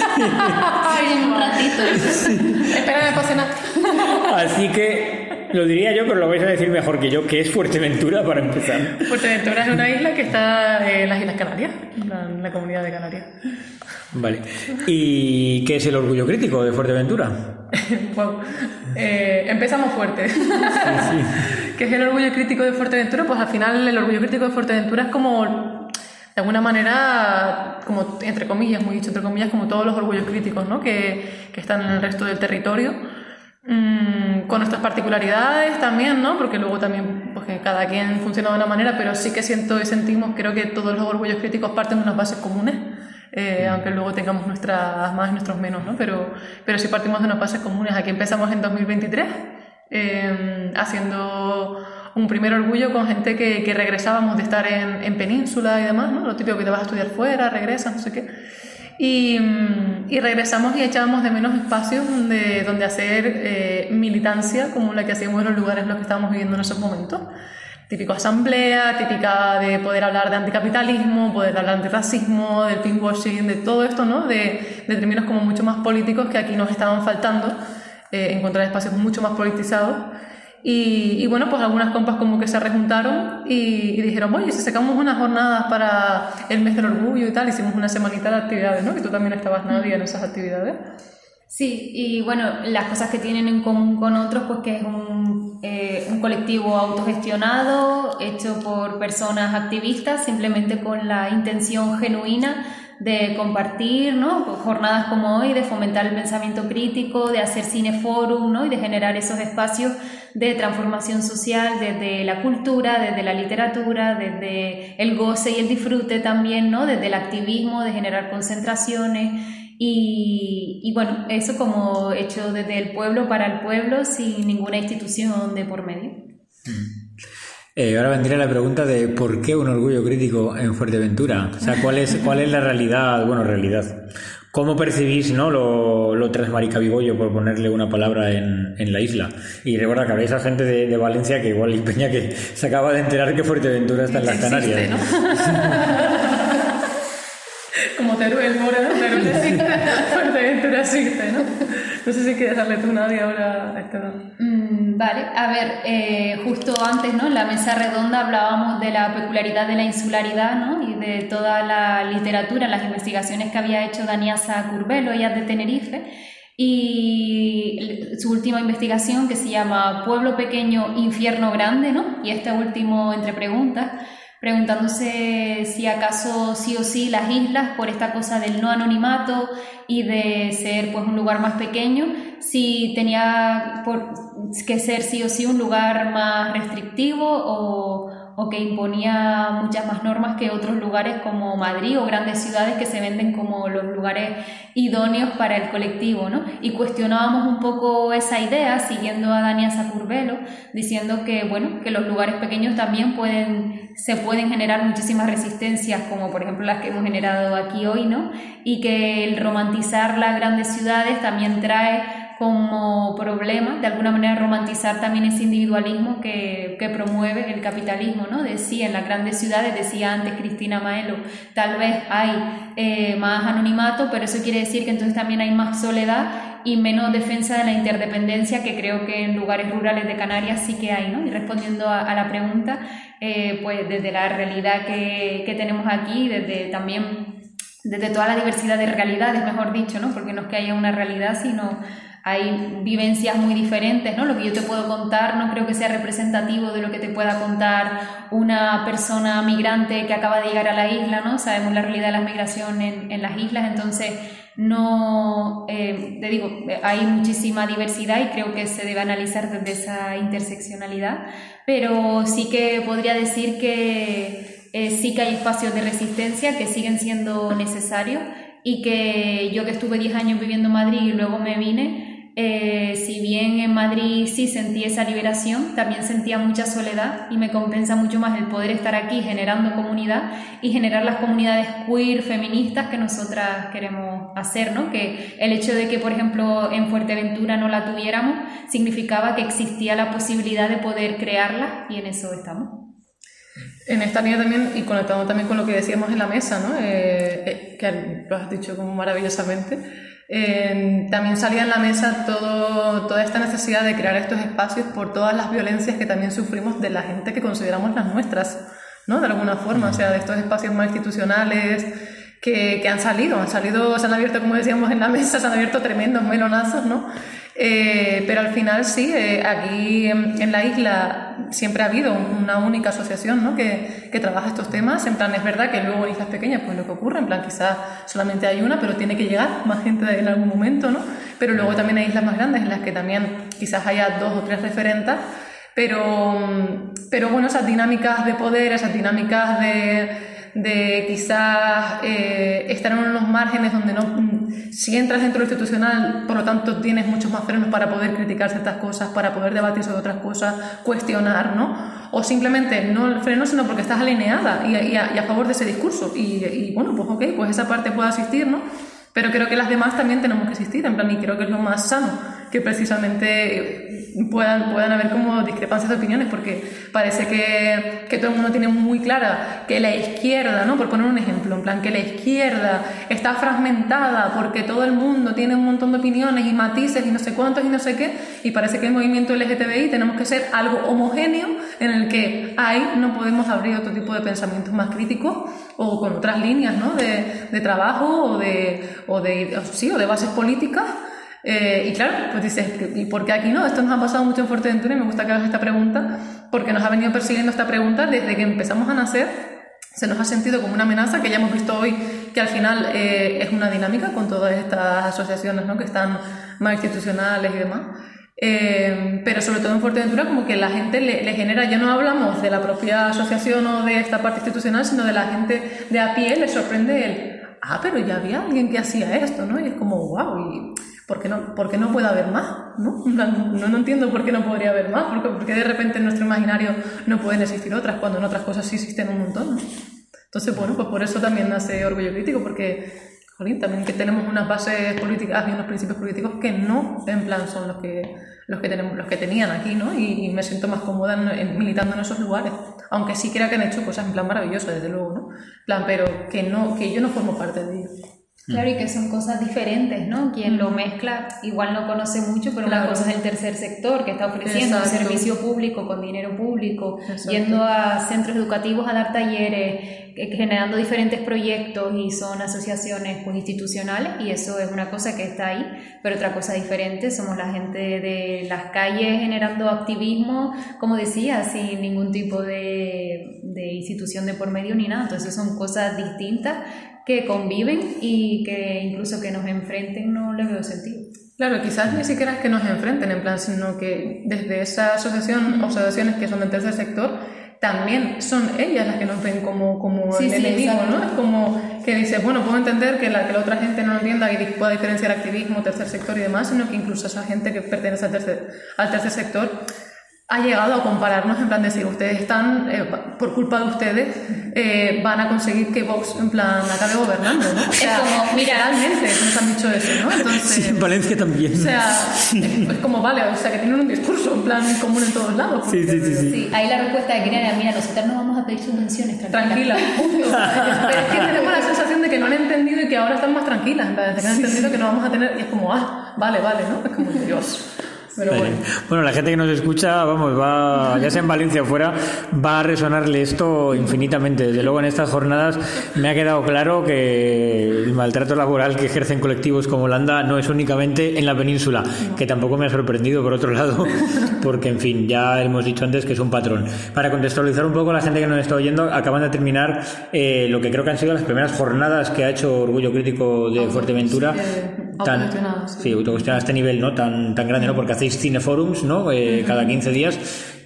Ay, un ratito. Espera, no pase nada. Así que lo diría yo, pero lo vais a decir mejor que yo, que es Fuerteventura para empezar. Fuerteventura es una isla que está en las Islas Canarias, en la, en la comunidad de Canarias. Vale. ¿Y qué es el Orgullo Crítico de Fuerteventura? Wow. Eh, empezamos fuerte. ¿Qué es el orgullo crítico de Fuerteventura? Pues al final el orgullo crítico de Fuerteventura es como, de alguna manera, como entre comillas, muy dicho entre comillas, como todos los orgullos críticos, ¿no? que, que están en el resto del territorio. Mm, con nuestras particularidades también, ¿no? Porque luego también, pues que cada quien funciona de una manera, pero sí que siento y sentimos, creo que todos los orgullos críticos parten de unas bases comunes. Eh, aunque luego tengamos nuestras más y nuestros menos, ¿no? Pero, pero sí partimos de unas bases comunes. Aquí empezamos en dos mil veintitrés, eh, haciendo un primer orgullo con gente que, que regresábamos de estar en, en península y demás, ¿no? Lo típico que te vas a estudiar fuera, regresas, no sé qué. Y, y regresamos y echábamos de menos espacios donde, donde hacer eh, militancia como la que hacíamos en los lugares en los que estábamos viviendo en esos momentos. Típico asamblea, típica de poder hablar de anticapitalismo, poder hablar de racismo, del pinkwashing, de todo esto, ¿no? De, de términos como mucho más políticos que aquí nos estaban faltando, eh, encontrar espacios mucho más politizados. Y, y bueno, pues algunas compas como que se rejuntaron y, y dijeron, oye, si sacamos unas jornadas para el mes del orgullo y tal, hicimos una semanita de actividades, ¿no? Que tú también estabas, Nadia, en esas actividades. Sí, y bueno, las cosas que tienen en común con otros, pues que es un, eh, un colectivo autogestionado, hecho por personas activistas, simplemente con la intención genuina de compartir, ¿no? Jornadas como hoy, de fomentar el pensamiento crítico, de hacer cineforum, ¿no? Y de generar esos espacios de transformación social desde la cultura, desde la literatura, desde el goce y el disfrute también, ¿no? Desde el activismo, de generar concentraciones y, y bueno, eso como hecho desde el pueblo para el pueblo sin ninguna institución de por medio. Eh, ahora vendría la pregunta de ¿por qué un orgullo crítico en Fuerteventura? O sea, ¿cuál es, cuál es la realidad? Bueno, realidad. ¿Cómo percibís, ¿no? lo, lo transmaricabigollo, por ponerle una palabra, en, en la isla? Y recuerda que habéis a gente de, de Valencia que igual Peña que se acaba de enterar que Fuerteventura está en las Canarias. Existe, ¿no? Como Teruel, Mora, ¿no? Teruel existe, Fuerteventura existe, ¿no? No sé si quieres darle tú, Nadia, ahora a este. Mm, vale, a ver, eh, justo antes, ¿no? En la mesa redonda hablábamos de la peculiaridad de la insularidad, ¿no? Y de toda la literatura, las investigaciones que había hecho Daniasa Curbelo, ella es de Tenerife, y su última investigación que se llama Pueblo Pequeño, Infierno Grande, ¿no? Y este último entre preguntas, preguntándose si acaso sí o sí las islas, por esta cosa del no anonimato y de ser pues un lugar más pequeño, si tenía por, que ser sí o sí un lugar más restrictivo o, o que imponía muchas más normas que otros lugares como Madrid o grandes ciudades que se venden como los lugares idóneos para el colectivo, ¿no? Y cuestionábamos un poco esa idea siguiendo a Daniasa Curbelo, diciendo que, bueno, que los lugares pequeños también pueden, se pueden generar muchísimas resistencias, como por ejemplo las que hemos generado aquí hoy, ¿no? Y que el romantizar las grandes ciudades también trae como problema, de alguna manera, romantizar también ese individualismo que, que promueve el capitalismo, ¿no? De sí, en las grandes ciudades, decía antes Cristina Maelo, tal vez hay eh, más anonimato, pero eso quiere decir que entonces también hay más soledad y menos defensa de la interdependencia, que creo que en lugares rurales de Canarias sí que hay, ¿no? Y respondiendo a, a la pregunta, eh, pues desde la realidad que, que tenemos aquí, desde también desde toda la diversidad de realidades, mejor dicho, ¿no? Porque no es que haya una realidad, sino hay vivencias muy diferentes, ¿no? Lo que yo te puedo contar no creo que sea representativo de lo que te pueda contar una persona migrante que acaba de llegar a la isla, ¿no? Sabemos la realidad de la migración en, en las islas, entonces no, eh, te digo, hay muchísima diversidad y creo que se debe analizar desde esa interseccionalidad, pero sí que podría decir que eh, sí que hay espacios de resistencia que siguen siendo necesarios y que yo que estuve diez años viviendo en Madrid y luego me vine, Eh, si bien en Madrid sí sentí esa liberación, también sentía mucha soledad y me compensa mucho más el poder estar aquí generando comunidad y generar las comunidades queer, feministas que nosotras queremos hacer, ¿no? Que el hecho de que, por ejemplo, en Fuerteventura no la tuviéramos significaba que existía la posibilidad de poder crearla y en eso estamos. En esta línea también, y conectando también con lo que decíamos en la mesa, ¿no? Eh, eh, que lo has dicho como maravillosamente, Eh, también salía en la mesa todo, toda esta necesidad de crear estos espacios por todas las violencias que también sufrimos de la gente que consideramos las nuestras, ¿no? De alguna forma, o sea, de estos espacios más institucionales que, que han salido, han salido, se han abierto, como decíamos en la mesa, se han abierto tremendos melonazos, ¿no? Eh, pero al final sí, eh, aquí en, en la isla siempre ha habido una única asociación, ¿no? que, que trabaja estos temas. En plan, es verdad que luego en islas pequeñas pues lo que ocurre, en plan quizás solamente hay una, pero tiene que llegar más gente en algún momento, ¿no? Pero luego también hay islas más grandes en las que también quizás haya dos o tres referentas, pero, pero bueno, esas dinámicas de poder, esas dinámicas de... de quizás eh, estar en unos márgenes donde no, si entras dentro de lo institucional, por lo tanto tienes muchos más frenos para poder criticar ciertas cosas, para poder debatir sobre otras cosas, cuestionar, ¿no? O simplemente no el freno, sino porque estás alineada y, y, a, y a favor de ese discurso y, y bueno, pues ok, pues esa parte puede asistir, ¿no? Pero creo que las demás también tenemos que existir, en plan, y creo que es lo más sano, que precisamente puedan, puedan haber como discrepancias de opiniones, porque parece que, que todo el mundo tiene muy clara que la izquierda, ¿no? Por poner un ejemplo, en plan, que la izquierda está fragmentada porque todo el mundo tiene un montón de opiniones y matices y no sé cuántos y no sé qué, y parece que el movimiento L G T B I tenemos que ser algo homogéneo en el que ahí no podemos abrir otro tipo de pensamientos más críticos o con otras líneas, ¿no? de, de trabajo o de, o de, o, sí, o de bases políticas. Eh, y claro, pues dices, ¿y por qué aquí no? Esto nos ha pasado mucho en Fuerteventura y me gusta que hagas esta pregunta porque nos ha venido persiguiendo esta pregunta desde que empezamos a nacer. se nos ha sentido como una amenaza, que ya hemos visto hoy que al final eh, es una dinámica con todas estas asociaciones, ¿no?, que están más institucionales y demás. Eh, pero sobre todo en Fuerteventura como que la gente le, le genera, ya no hablamos de la propia asociación o de esta parte institucional, sino de la gente de a pie, le sorprende el, ah, pero ya había alguien que hacía esto, ¿no? Y es como, wow, ¿y por qué no, por qué no puede haber más? ¿No? No, no entiendo por qué no podría haber más, porque, porque de repente en nuestro imaginario no pueden existir otras, cuando en otras cosas sí existen un montón, ¿no? Entonces, bueno, pues por eso también nace Orgullo Crítico, porque jolín, también que tenemos unas bases políticas y unos principios políticos que no, en plan, son los que, los que, tenemos, los que tenían aquí, ¿no? Y, y me siento más cómoda en, en, militando en esos lugares. Aunque sí creo que han hecho cosas en plan maravillosas, desde luego, ¿no? En plan, pero que, no, que yo no formo parte de ello. Claro, y que son cosas diferentes, ¿no? Quien lo mezcla igual no conoce mucho, pero claro, una cosa es el tercer sector, que está ofreciendo Exacto. servicio público con dinero público, Exacto. yendo a centros educativos a dar talleres, generando diferentes proyectos, y son asociaciones pues, institucionales, y eso es una cosa que está ahí, pero otra cosa diferente, somos la gente de las calles generando activismo, como decía, sin ningún tipo de, de institución de por medio ni nada. Entonces son cosas distintas que conviven, y que incluso que nos enfrenten no les veo sentido. Claro, quizás ni siquiera es que nos enfrenten, en plan, sino que desde esa asociación, o asociaciones que son del tercer sector, también son ellas las que nos ven como, como sí, el sí, enemigo, exacto. ¿no? Es como que dices, bueno, puedo entender que la, que la otra gente no lo entienda y pueda diferenciar activismo, tercer sector y demás, sino que incluso esa gente que pertenece al tercer, al tercer sector ha llegado a compararnos, en plan decir, ustedes están, eh, por culpa de ustedes, eh, van a conseguir que Vox, en plan, acabe gobernando, ¿no? O sea, es como, mira, realmente nos han dicho eso, ¿no? Entonces, sí, en Valencia también. O sea, es, es como, vale, o sea, que tienen un discurso, en plan, común en todos lados. Sí, sí, sí, sí. Sí, ahí la respuesta de Kenia era, mira, nosotros no vamos a pedir subvenciones, tranquila. Tranquila. Es que tenemos la sensación de que no han entendido y que ahora están más tranquilas, en plan, de que han entendido que no vamos a tener, y es como, ah, vale, vale, ¿no? Es como, Dios. Pero bueno. bueno, la gente que nos escucha, vamos, va, ya sea en Valencia o fuera, va a resonarle esto infinitamente. Desde luego en estas jornadas me ha quedado claro que el maltrato laboral que ejercen colectivos como Holanda no es únicamente en la península, no. que tampoco me ha sorprendido por otro lado, porque en fin, ya hemos dicho antes que es un patrón. Para contextualizar un poco a la gente que nos está oyendo, acaban de terminar eh, lo que creo que han sido las primeras jornadas que ha hecho Orgullo Crítico de Fuerteventura. Sí, eh, tan, sí. sí, autogestionado a este nivel, ¿no? Tan, tan grande, ¿no? Porque hacéis cineforums, ¿no? Eh, uh-huh. Cada quince días,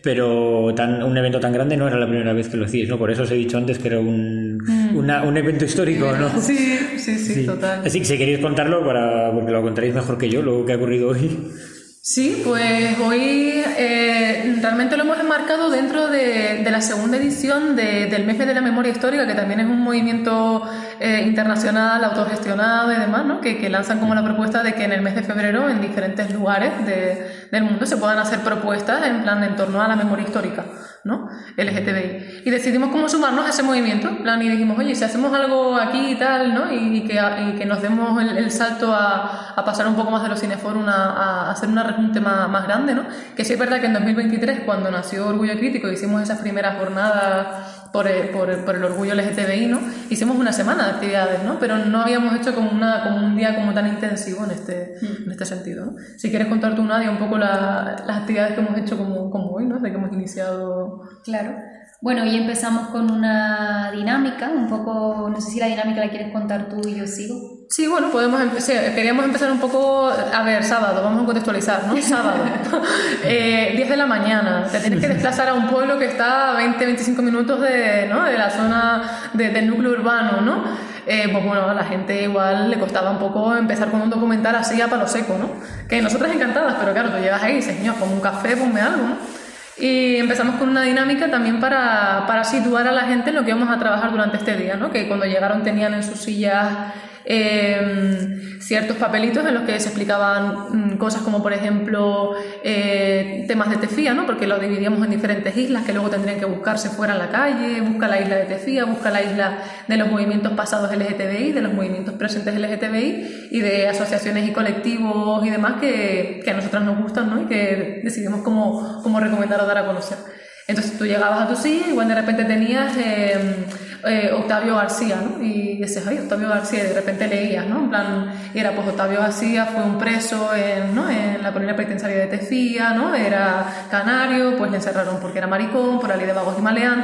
pero tan, un evento tan grande no era la primera vez que lo hacíais, ¿no? Por eso os he dicho antes que era un, uh-huh. una, un evento histórico, ¿no? Sí, sí, sí, sí, total. Así que si queréis contarlo, para, porque lo contaréis mejor que yo, lo que ha ocurrido hoy. Sí, pues hoy eh, realmente lo hemos enmarcado dentro de, de la segunda edición de, del Mes de la Memoria Histórica, que también es un movimiento eh, internacional, autogestionado y demás, ¿no? que, que lanzan como la propuesta de que en el mes de febrero en diferentes lugares de, del mundo se puedan hacer propuestas en plan en torno a la memoria histórica, ¿no? L G T B I. Y decidimos cómo sumarnos a ese movimiento, en plan, y dijimos, oye, si hacemos algo aquí y tal, ¿no? Y, y, que, y que nos demos el, el salto a, a pasar un poco más de los cineforum a, a hacer una un tema más grande, ¿no? Que sí es verdad que en dos mil veintitrés, cuando nació Orgullo Crítico, hicimos esas primeras jornadas por el, por el, por el orgullo L G T B I, ¿no? Hicimos una semana de actividades, ¿no? Pero no habíamos hecho como, una, como un día como tan intensivo en este, mm. en este sentido, ¿no? Si quieres contar tú, Nadia, un poco la, las actividades que hemos hecho como, como hoy, ¿no? De que hemos iniciado... Claro. Bueno, hoy empezamos con una dinámica, un poco, no sé si la dinámica la quieres contar tú y yo sigo. Sí, bueno, podemos empezar, queríamos empezar un poco, a ver, sábado, vamos a contextualizar, ¿no? Sábado, eh, diez de la mañana, te tienes que desplazar a un pueblo que está a veinte a veinticinco minutos de, ¿no? de la zona de, del núcleo urbano, ¿no? Eh, pues bueno, a la gente igual le costaba un poco empezar con un documental así a palo seco, ¿no? Que nosotras encantadas, pero claro, tú llegas ahí y dices, señor, ponme un café, ponme algo, ¿no? Y empezamos con una dinámica también para, para situar a la gente en lo que íbamos a trabajar durante este día, ¿no? Que cuando llegaron tenían en sus sillas eh, ciertos papelitos en los que se explicaban mm, cosas como, por ejemplo, eh, temas de Tefía, ¿no? Porque lo dividíamos en diferentes islas que luego tendrían que buscarse fuera en la calle, busca la isla de Tefía, busca la isla de los movimientos pasados L G T B I, de los movimientos presentes L G T B I y de asociaciones y colectivos y demás que, que a nosotras nos gustan, ¿no? Y que decidimos cómo, cómo recomendar o dar a conocer. Entonces tú llegabas a tu silla y de repente tenías eh, eh, Octavio García, ¿no? Y decías, ay, Octavio García, y de repente leías, ¿no? En plan, y era, pues Octavio García fue un preso en, ¿no? en la colonia penitenciaria de Tefía, ¿no? Era canario, pues le encerraron porque era maricón, por la ley de vagos y maleantes.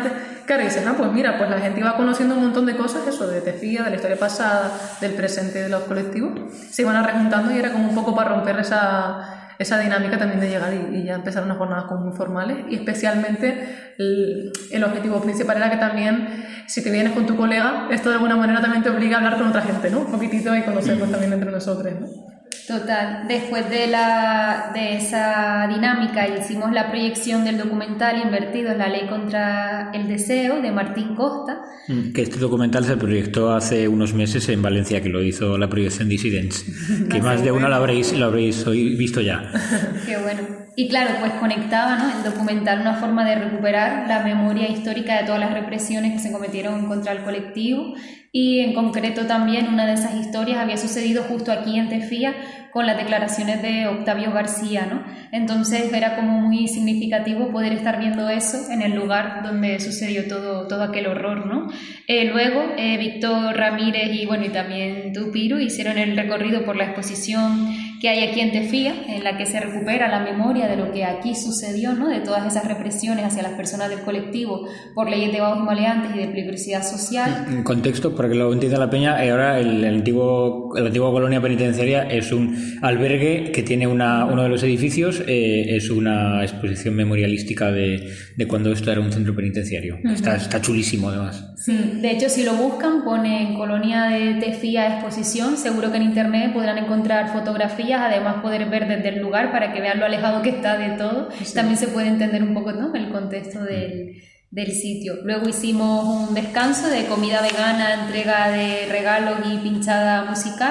claro, dices, ah, pues mira, pues la gente iba conociendo un montón de cosas, eso, de Tefía, de la historia pasada, del presente de los colectivos, se iban rejuntando y era como un poco para romper esa, esa dinámica también de llegar y, y ya empezar unas jornadas como muy formales, y especialmente el, el objetivo principal era que también, si te vienes con tu colega, esto de alguna manera también te obliga a hablar con otra gente, ¿no? Un poquitito y conocernos también entre nosotros, ¿no? Total. Después de, la, de esa dinámica hicimos la proyección del documental Invertidos, la ley contra el deseo, de Martín Costa. Que este documental se proyectó hace unos meses en Valencia, que lo hizo la proyección Dissidents, que más de uno lo habréis, lo habréis visto ya. Qué bueno. Y claro, pues conectaba, ¿no?, el documental una forma de recuperar la memoria histórica de todas las represiones que se cometieron contra el colectivo, y en concreto también una de esas historias había sucedido justo aquí en Tefía con las declaraciones de Octavio García, ¿no? Entonces era como muy significativo poder estar viendo eso en el lugar donde sucedió todo, todo aquel horror, ¿no? Eh, luego eh, Víctor Ramírez y bueno y también tú, Piru, hicieron el recorrido por la exposición que hay aquí en Tefía, en la que se recupera la memoria de lo que aquí sucedió, ¿no?, de todas esas represiones hacia las personas del colectivo por leyes de vagos y maleantes y de peligrosidad social. En contexto, para que lo entienda la peña, ahora el, el antiguo, la antigua colonia penitenciaria es un albergue que tiene una, uno de los edificios, eh, es una exposición memorialística de, de cuando esto era un centro penitenciario. Uh-huh. Está, está chulísimo, además. Sí, de hecho, si lo buscan, pone en Colonia de Tefía exposición, seguro que en internet podrán encontrar fotografías, además poder ver desde el lugar para que vean lo alejado que está de todo. Sí. También se puede entender un poco, ¿no?, el contexto del, del sitio. Luego hicimos un descanso de comida vegana, entrega de regalos y pinchada musical.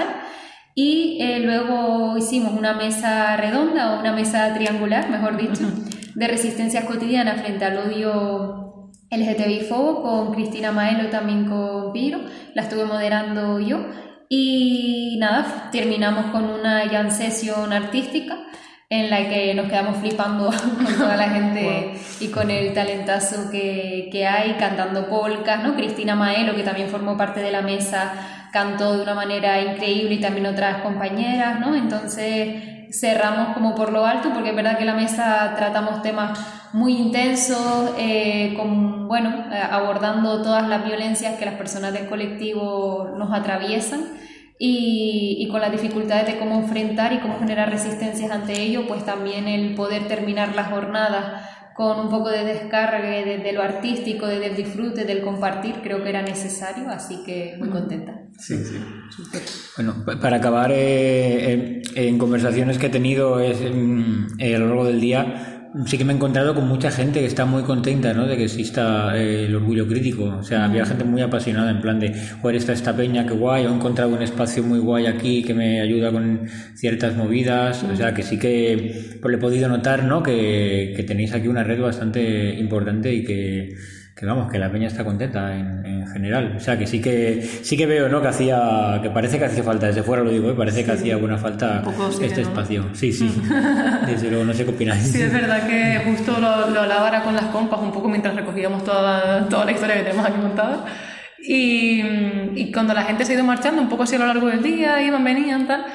Y eh, luego hicimos una mesa redonda o una mesa triangular, mejor dicho, de resistencias cotidianas frente al odio L G T B I-fobo con Cristina Maelo, también con Piro. La estuve moderando yo. Y nada, terminamos con una jam session artística en la que nos quedamos flipando con toda la gente. Wow. Y con el talentazo que, que hay, cantando polcas, ¿no? Cristina Maelo, que también formó parte de la mesa, cantó de una manera increíble, y también otras compañeras, ¿no? Entonces cerramos como por lo alto, porque es verdad que en la mesa tratamos temas muy intensos, eh, con, bueno, eh, abordando todas las violencias que las personas del colectivo nos atraviesan, y, y con las dificultades de cómo enfrentar y cómo generar resistencias ante ello, pues también el poder terminar las jornadas con un poco de descargue de, de lo artístico, de, del disfrute, del compartir, creo que era necesario, así que muy contenta. Sí, sí. Bueno, para acabar, eh, en conversaciones que he tenido es, eh, a lo largo del día, sí que me he encontrado con mucha gente que está muy contenta, ¿no?, de que exista eh, el orgullo crítico. O sea, había gente muy apasionada en plan de, joder, está esta peña, qué guay, he encontrado un espacio muy guay aquí que me ayuda con ciertas movidas. O sea, que sí que pues, le he podido notar, ¿no?, que, que tenéis aquí una red bastante importante y que, que vamos, que la peña está contenta en, en general. O sea, que sí que sí que veo, ¿no?, que hacía, que parece que hacía falta, desde fuera lo digo, ¿eh? Parece que sí, hacía buena falta este espacio. ¿No? Sí, sí. Desde luego, no sé qué opináis. Sí, es verdad que justo lo, lo hablaba ahora con las compas un poco mientras recogíamos toda, toda la historia que tenemos aquí montada. Y, y cuando la gente se ha ido marchando un poco así a lo largo del día, iban, venían, tal,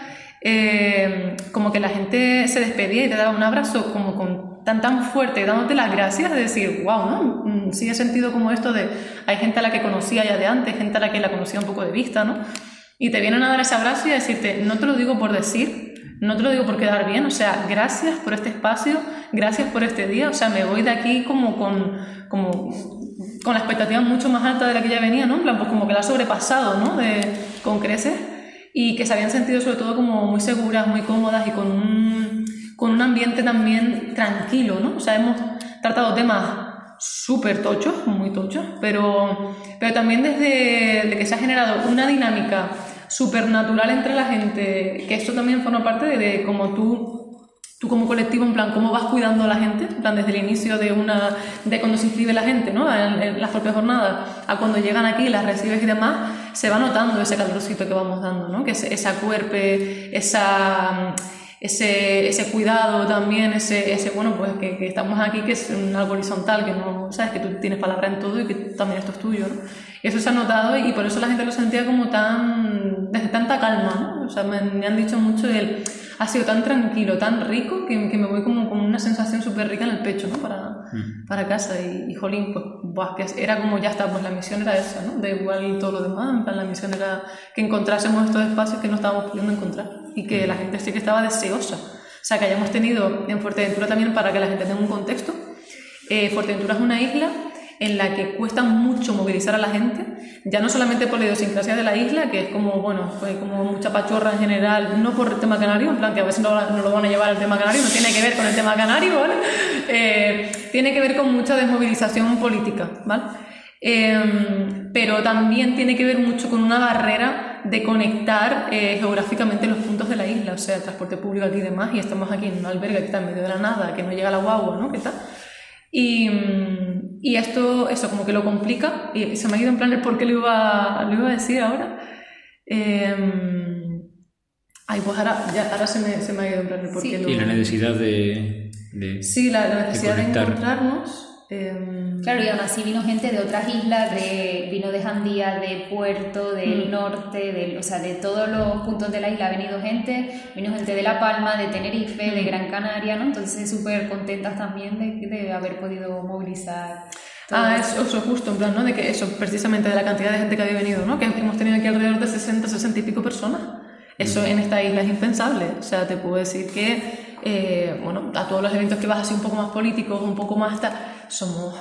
eh, como que la gente se despedía y te daba un abrazo como con tan tan fuerte, dándote las gracias, de decir, wow, ¿no? Sí he sentido como esto de, hay gente a la que conocía ya de antes, gente a la que la conocía un poco de vista, ¿no? Y te vienen a dar ese abrazo y a decirte, no te lo digo por decir, no te lo digo por quedar bien, o sea, gracias por este espacio, gracias por este día, o sea, me voy de aquí como con, como, con la expectativa mucho más alta de la que ya venía, ¿no? En plan, pues como que la ha sobrepasado, ¿no? De, con creces, y que se habían sentido sobre todo como muy seguras, muy cómodas y con un, con un ambiente también tranquilo, ¿no? O sea, hemos tratado temas súper tochos, muy tochos, pero, pero también desde de que se ha generado una dinámica súper natural entre la gente, que esto también forma parte de, de cómo tú, tú como colectivo, en plan, cómo vas cuidando a la gente, en plan, desde el inicio de una, de cuando se inscribe la gente, ¿no?, en, en las propias jornadas, a cuando llegan aquí, las recibes y demás, se va notando ese calorcito que vamos dando, ¿no?, que ese, esa cuerpe, esa... Ese, ese cuidado también, ese, ese bueno, pues que, que estamos aquí, que es un, algo horizontal, que no, sabes, que tú tienes palabra en todo y que también esto es tuyo, ¿no? Eso se ha notado y por eso la gente lo sentía como tan, desde tanta calma, ¿no? O sea, me, me han dicho mucho, el, ha sido tan tranquilo, tan rico, que, que me voy como con una sensación súper súper rica en el pecho, ¿no? Para, mm. para casa y, y jolín, pues buah, que era como ya está, pues la misión era esa, ¿no? Da igual todo lo demás, en plan la misión era que encontrásemos estos espacios que no estábamos pudiendo encontrar y que la gente sí que estaba deseosa. O sea, que hayamos tenido en Fuerteventura también, para que la gente tenga un contexto, eh, Fuerteventura es una isla en la que cuesta mucho movilizar a la gente, ya no solamente por la idiosincrasia de la isla, que es como, bueno, pues como mucha pachorra en general, no por el tema canario, en plan que a veces no, no lo van a llevar al tema canario, no tiene que ver con el tema canario, ¿vale? Eh, tiene que ver con mucha desmovilización política, ¿vale? Eh, pero también tiene que ver mucho con una barrera de conectar eh, geográficamente los puntos de la isla, o sea, el transporte público aquí y demás, y estamos aquí en un albergue que está en medio de la nada, que no llega la guagua, ¿no? ¿Qué tal? Y, y esto, eso como que lo complica, y se me ha ido en plan el por qué lo iba, lo iba a decir ahora. Eh, ay, pues ahora, ya, ahora se, me, se me ha ido en plan el por qué sí. lo... Y la necesidad de... de sí, la, la necesidad de, de encontrarnos... Claro, y aún así vino gente de otras islas, de, vino de Jandía, de Puerto, del mm. norte, de, o sea, de todos los puntos de la isla ha venido gente, vino gente de La Palma, de Tenerife, mm. de Gran Canaria, ¿no? Entonces súper contentas también de, de haber podido movilizar. Ah, eso, eso justo, en plan, ¿no? De que eso, precisamente de la cantidad de gente que había venido, ¿no? Que hemos tenido aquí alrededor de sesenta, sesenta y pico personas. Eso mm. en esta isla es impensable. O sea, te puedo decir que, eh, bueno, a todos los eventos que vas así un poco más políticos, un poco más... Ta, somos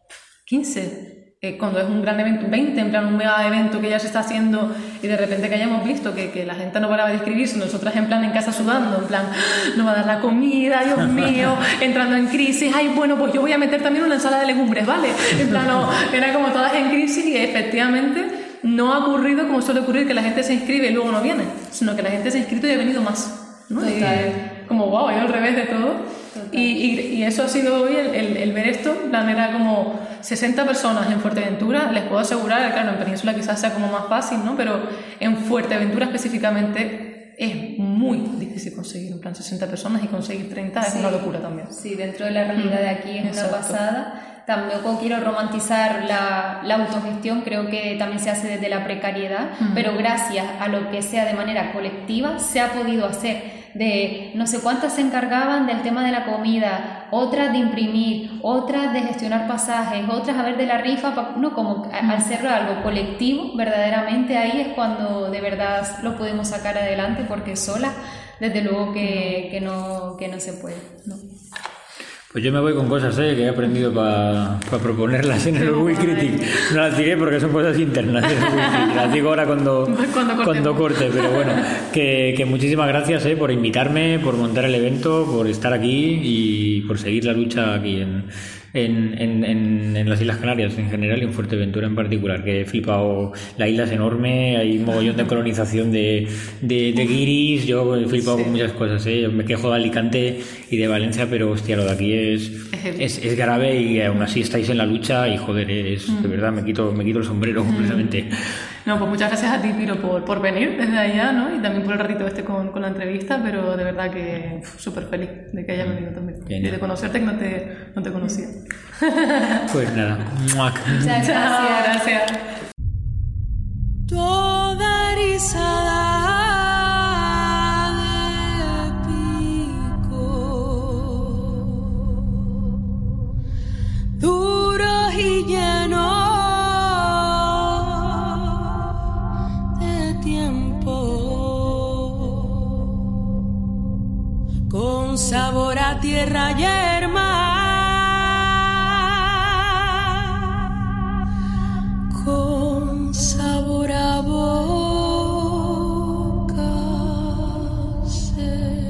quince, eh, cuando es un gran evento, veinte, en plan un mega evento que ya se está haciendo y de repente que hayamos visto que, que la gente no paraba de escribirse, nosotras en plan en casa sudando, en plan, no va a dar la comida, Dios mío, entrando en crisis, ay, bueno, pues yo voy a meter también una ensalada de legumbres, ¿vale? En plan, no, era como todas en crisis y efectivamente no ha ocurrido como suele ocurrir que la gente se inscribe y luego no viene, sino que la gente se ha inscrito y ha venido más, ¿no? Y, como wow, yo al revés de todo. Y, y, y eso ha sido hoy el, el, el ver esto, en plan era como sesenta personas en Fuerteventura, les puedo asegurar, claro, en Península quizás sea como más fácil, ¿no? Pero en Fuerteventura específicamente es muy difícil conseguir, en plan sesenta personas y conseguir treinta sí, es una locura también. Sí, dentro de la realidad de aquí es Exacto. una pasada. Tampoco quiero romantizar la, la autogestión, creo que también se hace desde la precariedad, mm. pero gracias a lo que sea de manera colectiva se ha podido hacer. De no sé cuántas se encargaban del tema de la comida, otras de imprimir, otras de gestionar pasajes, otras a ver de la rifa, no, como mm. al ser algo colectivo, verdaderamente ahí es cuando de verdad lo podemos sacar adelante, porque sola, desde luego que, que, no, que no se puede, ¿no? Pues yo me voy con cosas ¿eh? que he aprendido para pa proponerlas en el Orgull Critic. No las diré porque son cosas internas. Las digo ahora cuando, cuando, cuando corte. Pero bueno, que, que muchísimas gracias ¿eh? por invitarme, por montar el evento, por estar aquí y por seguir la lucha aquí en, en, en, en, en las Islas Canarias en general y en Fuerteventura en particular. Que he flipado, la isla es enorme, hay un mogollón de colonización de, de, de guiris. Yo he flipado sí. con muchas cosas. ¿eh? Me quejo de Alicante y de Valencia, pero hostia, lo de aquí es Es, es, es grave y aún así estáis en la lucha y joder, es, mm. de verdad me quito, me quito el sombrero mm. completamente. No, pues muchas gracias a ti, Piro, por, por venir desde allá, ¿no? Y también por el ratito este con, con la entrevista, pero de verdad que súper feliz de que hayas venido también. Bien, y de conocerte que no te, no te conocía. Pues nada. Muchas gracias. gracias. Toda erizada duros y llenos de tiempo, con sabor a tierra y yerma, con sabor a boca seca.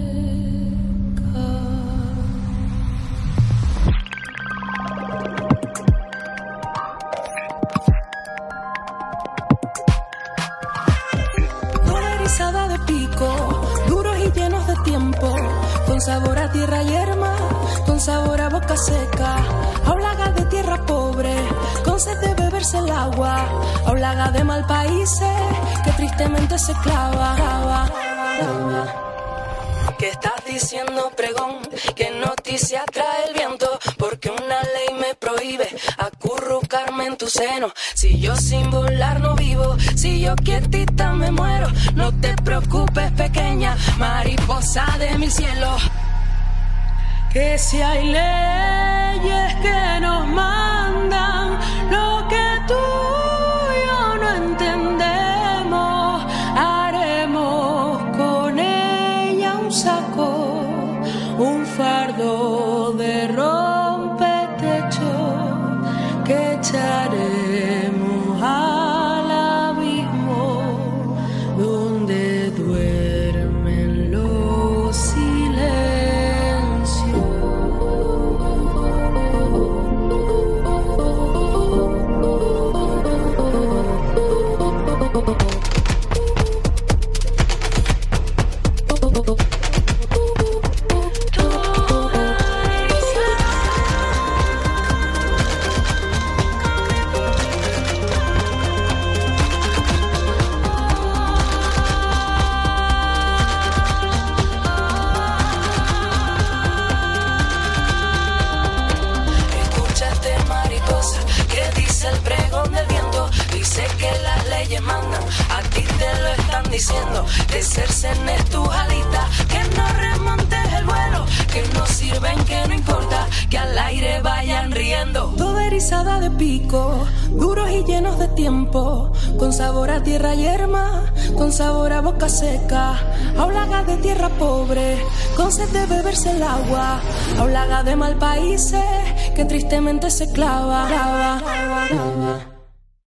De pico, duros y llenos de tiempo, con sabor a tierra y yerma, con sabor a boca seca, aulaga de tierra pobre, con sed de beberse el agua, aulaga de mal países, que tristemente se clava, clava, clava. ¿Qué estás diciendo, pregón? ¿Qué noticia trae el viento? Porque una ley me prohíbe acurrucarme en tu seno. Si yo sin volar no vivo, si yo quietita me muero, no te preocupes, pequeña mariposa de mi cielo. que si hay leyes que nos mandan lo que tú y yo no entendemos, haremos con ella un saco, un fardo de rompetecho que echaremos al abismo donde duermen los silencios. Diciendo de ser cenes tus alitas, que no remontes el vuelo, que no sirven, que no importa, que al aire vayan riendo. Toda erizada de pico, duros y llenos de tiempo, con sabor a tierra yerma, con sabor a boca seca, aulaga de tierra pobre, con sed de beberse el agua, aulaga de mal países, que tristemente se clava, clava, clava.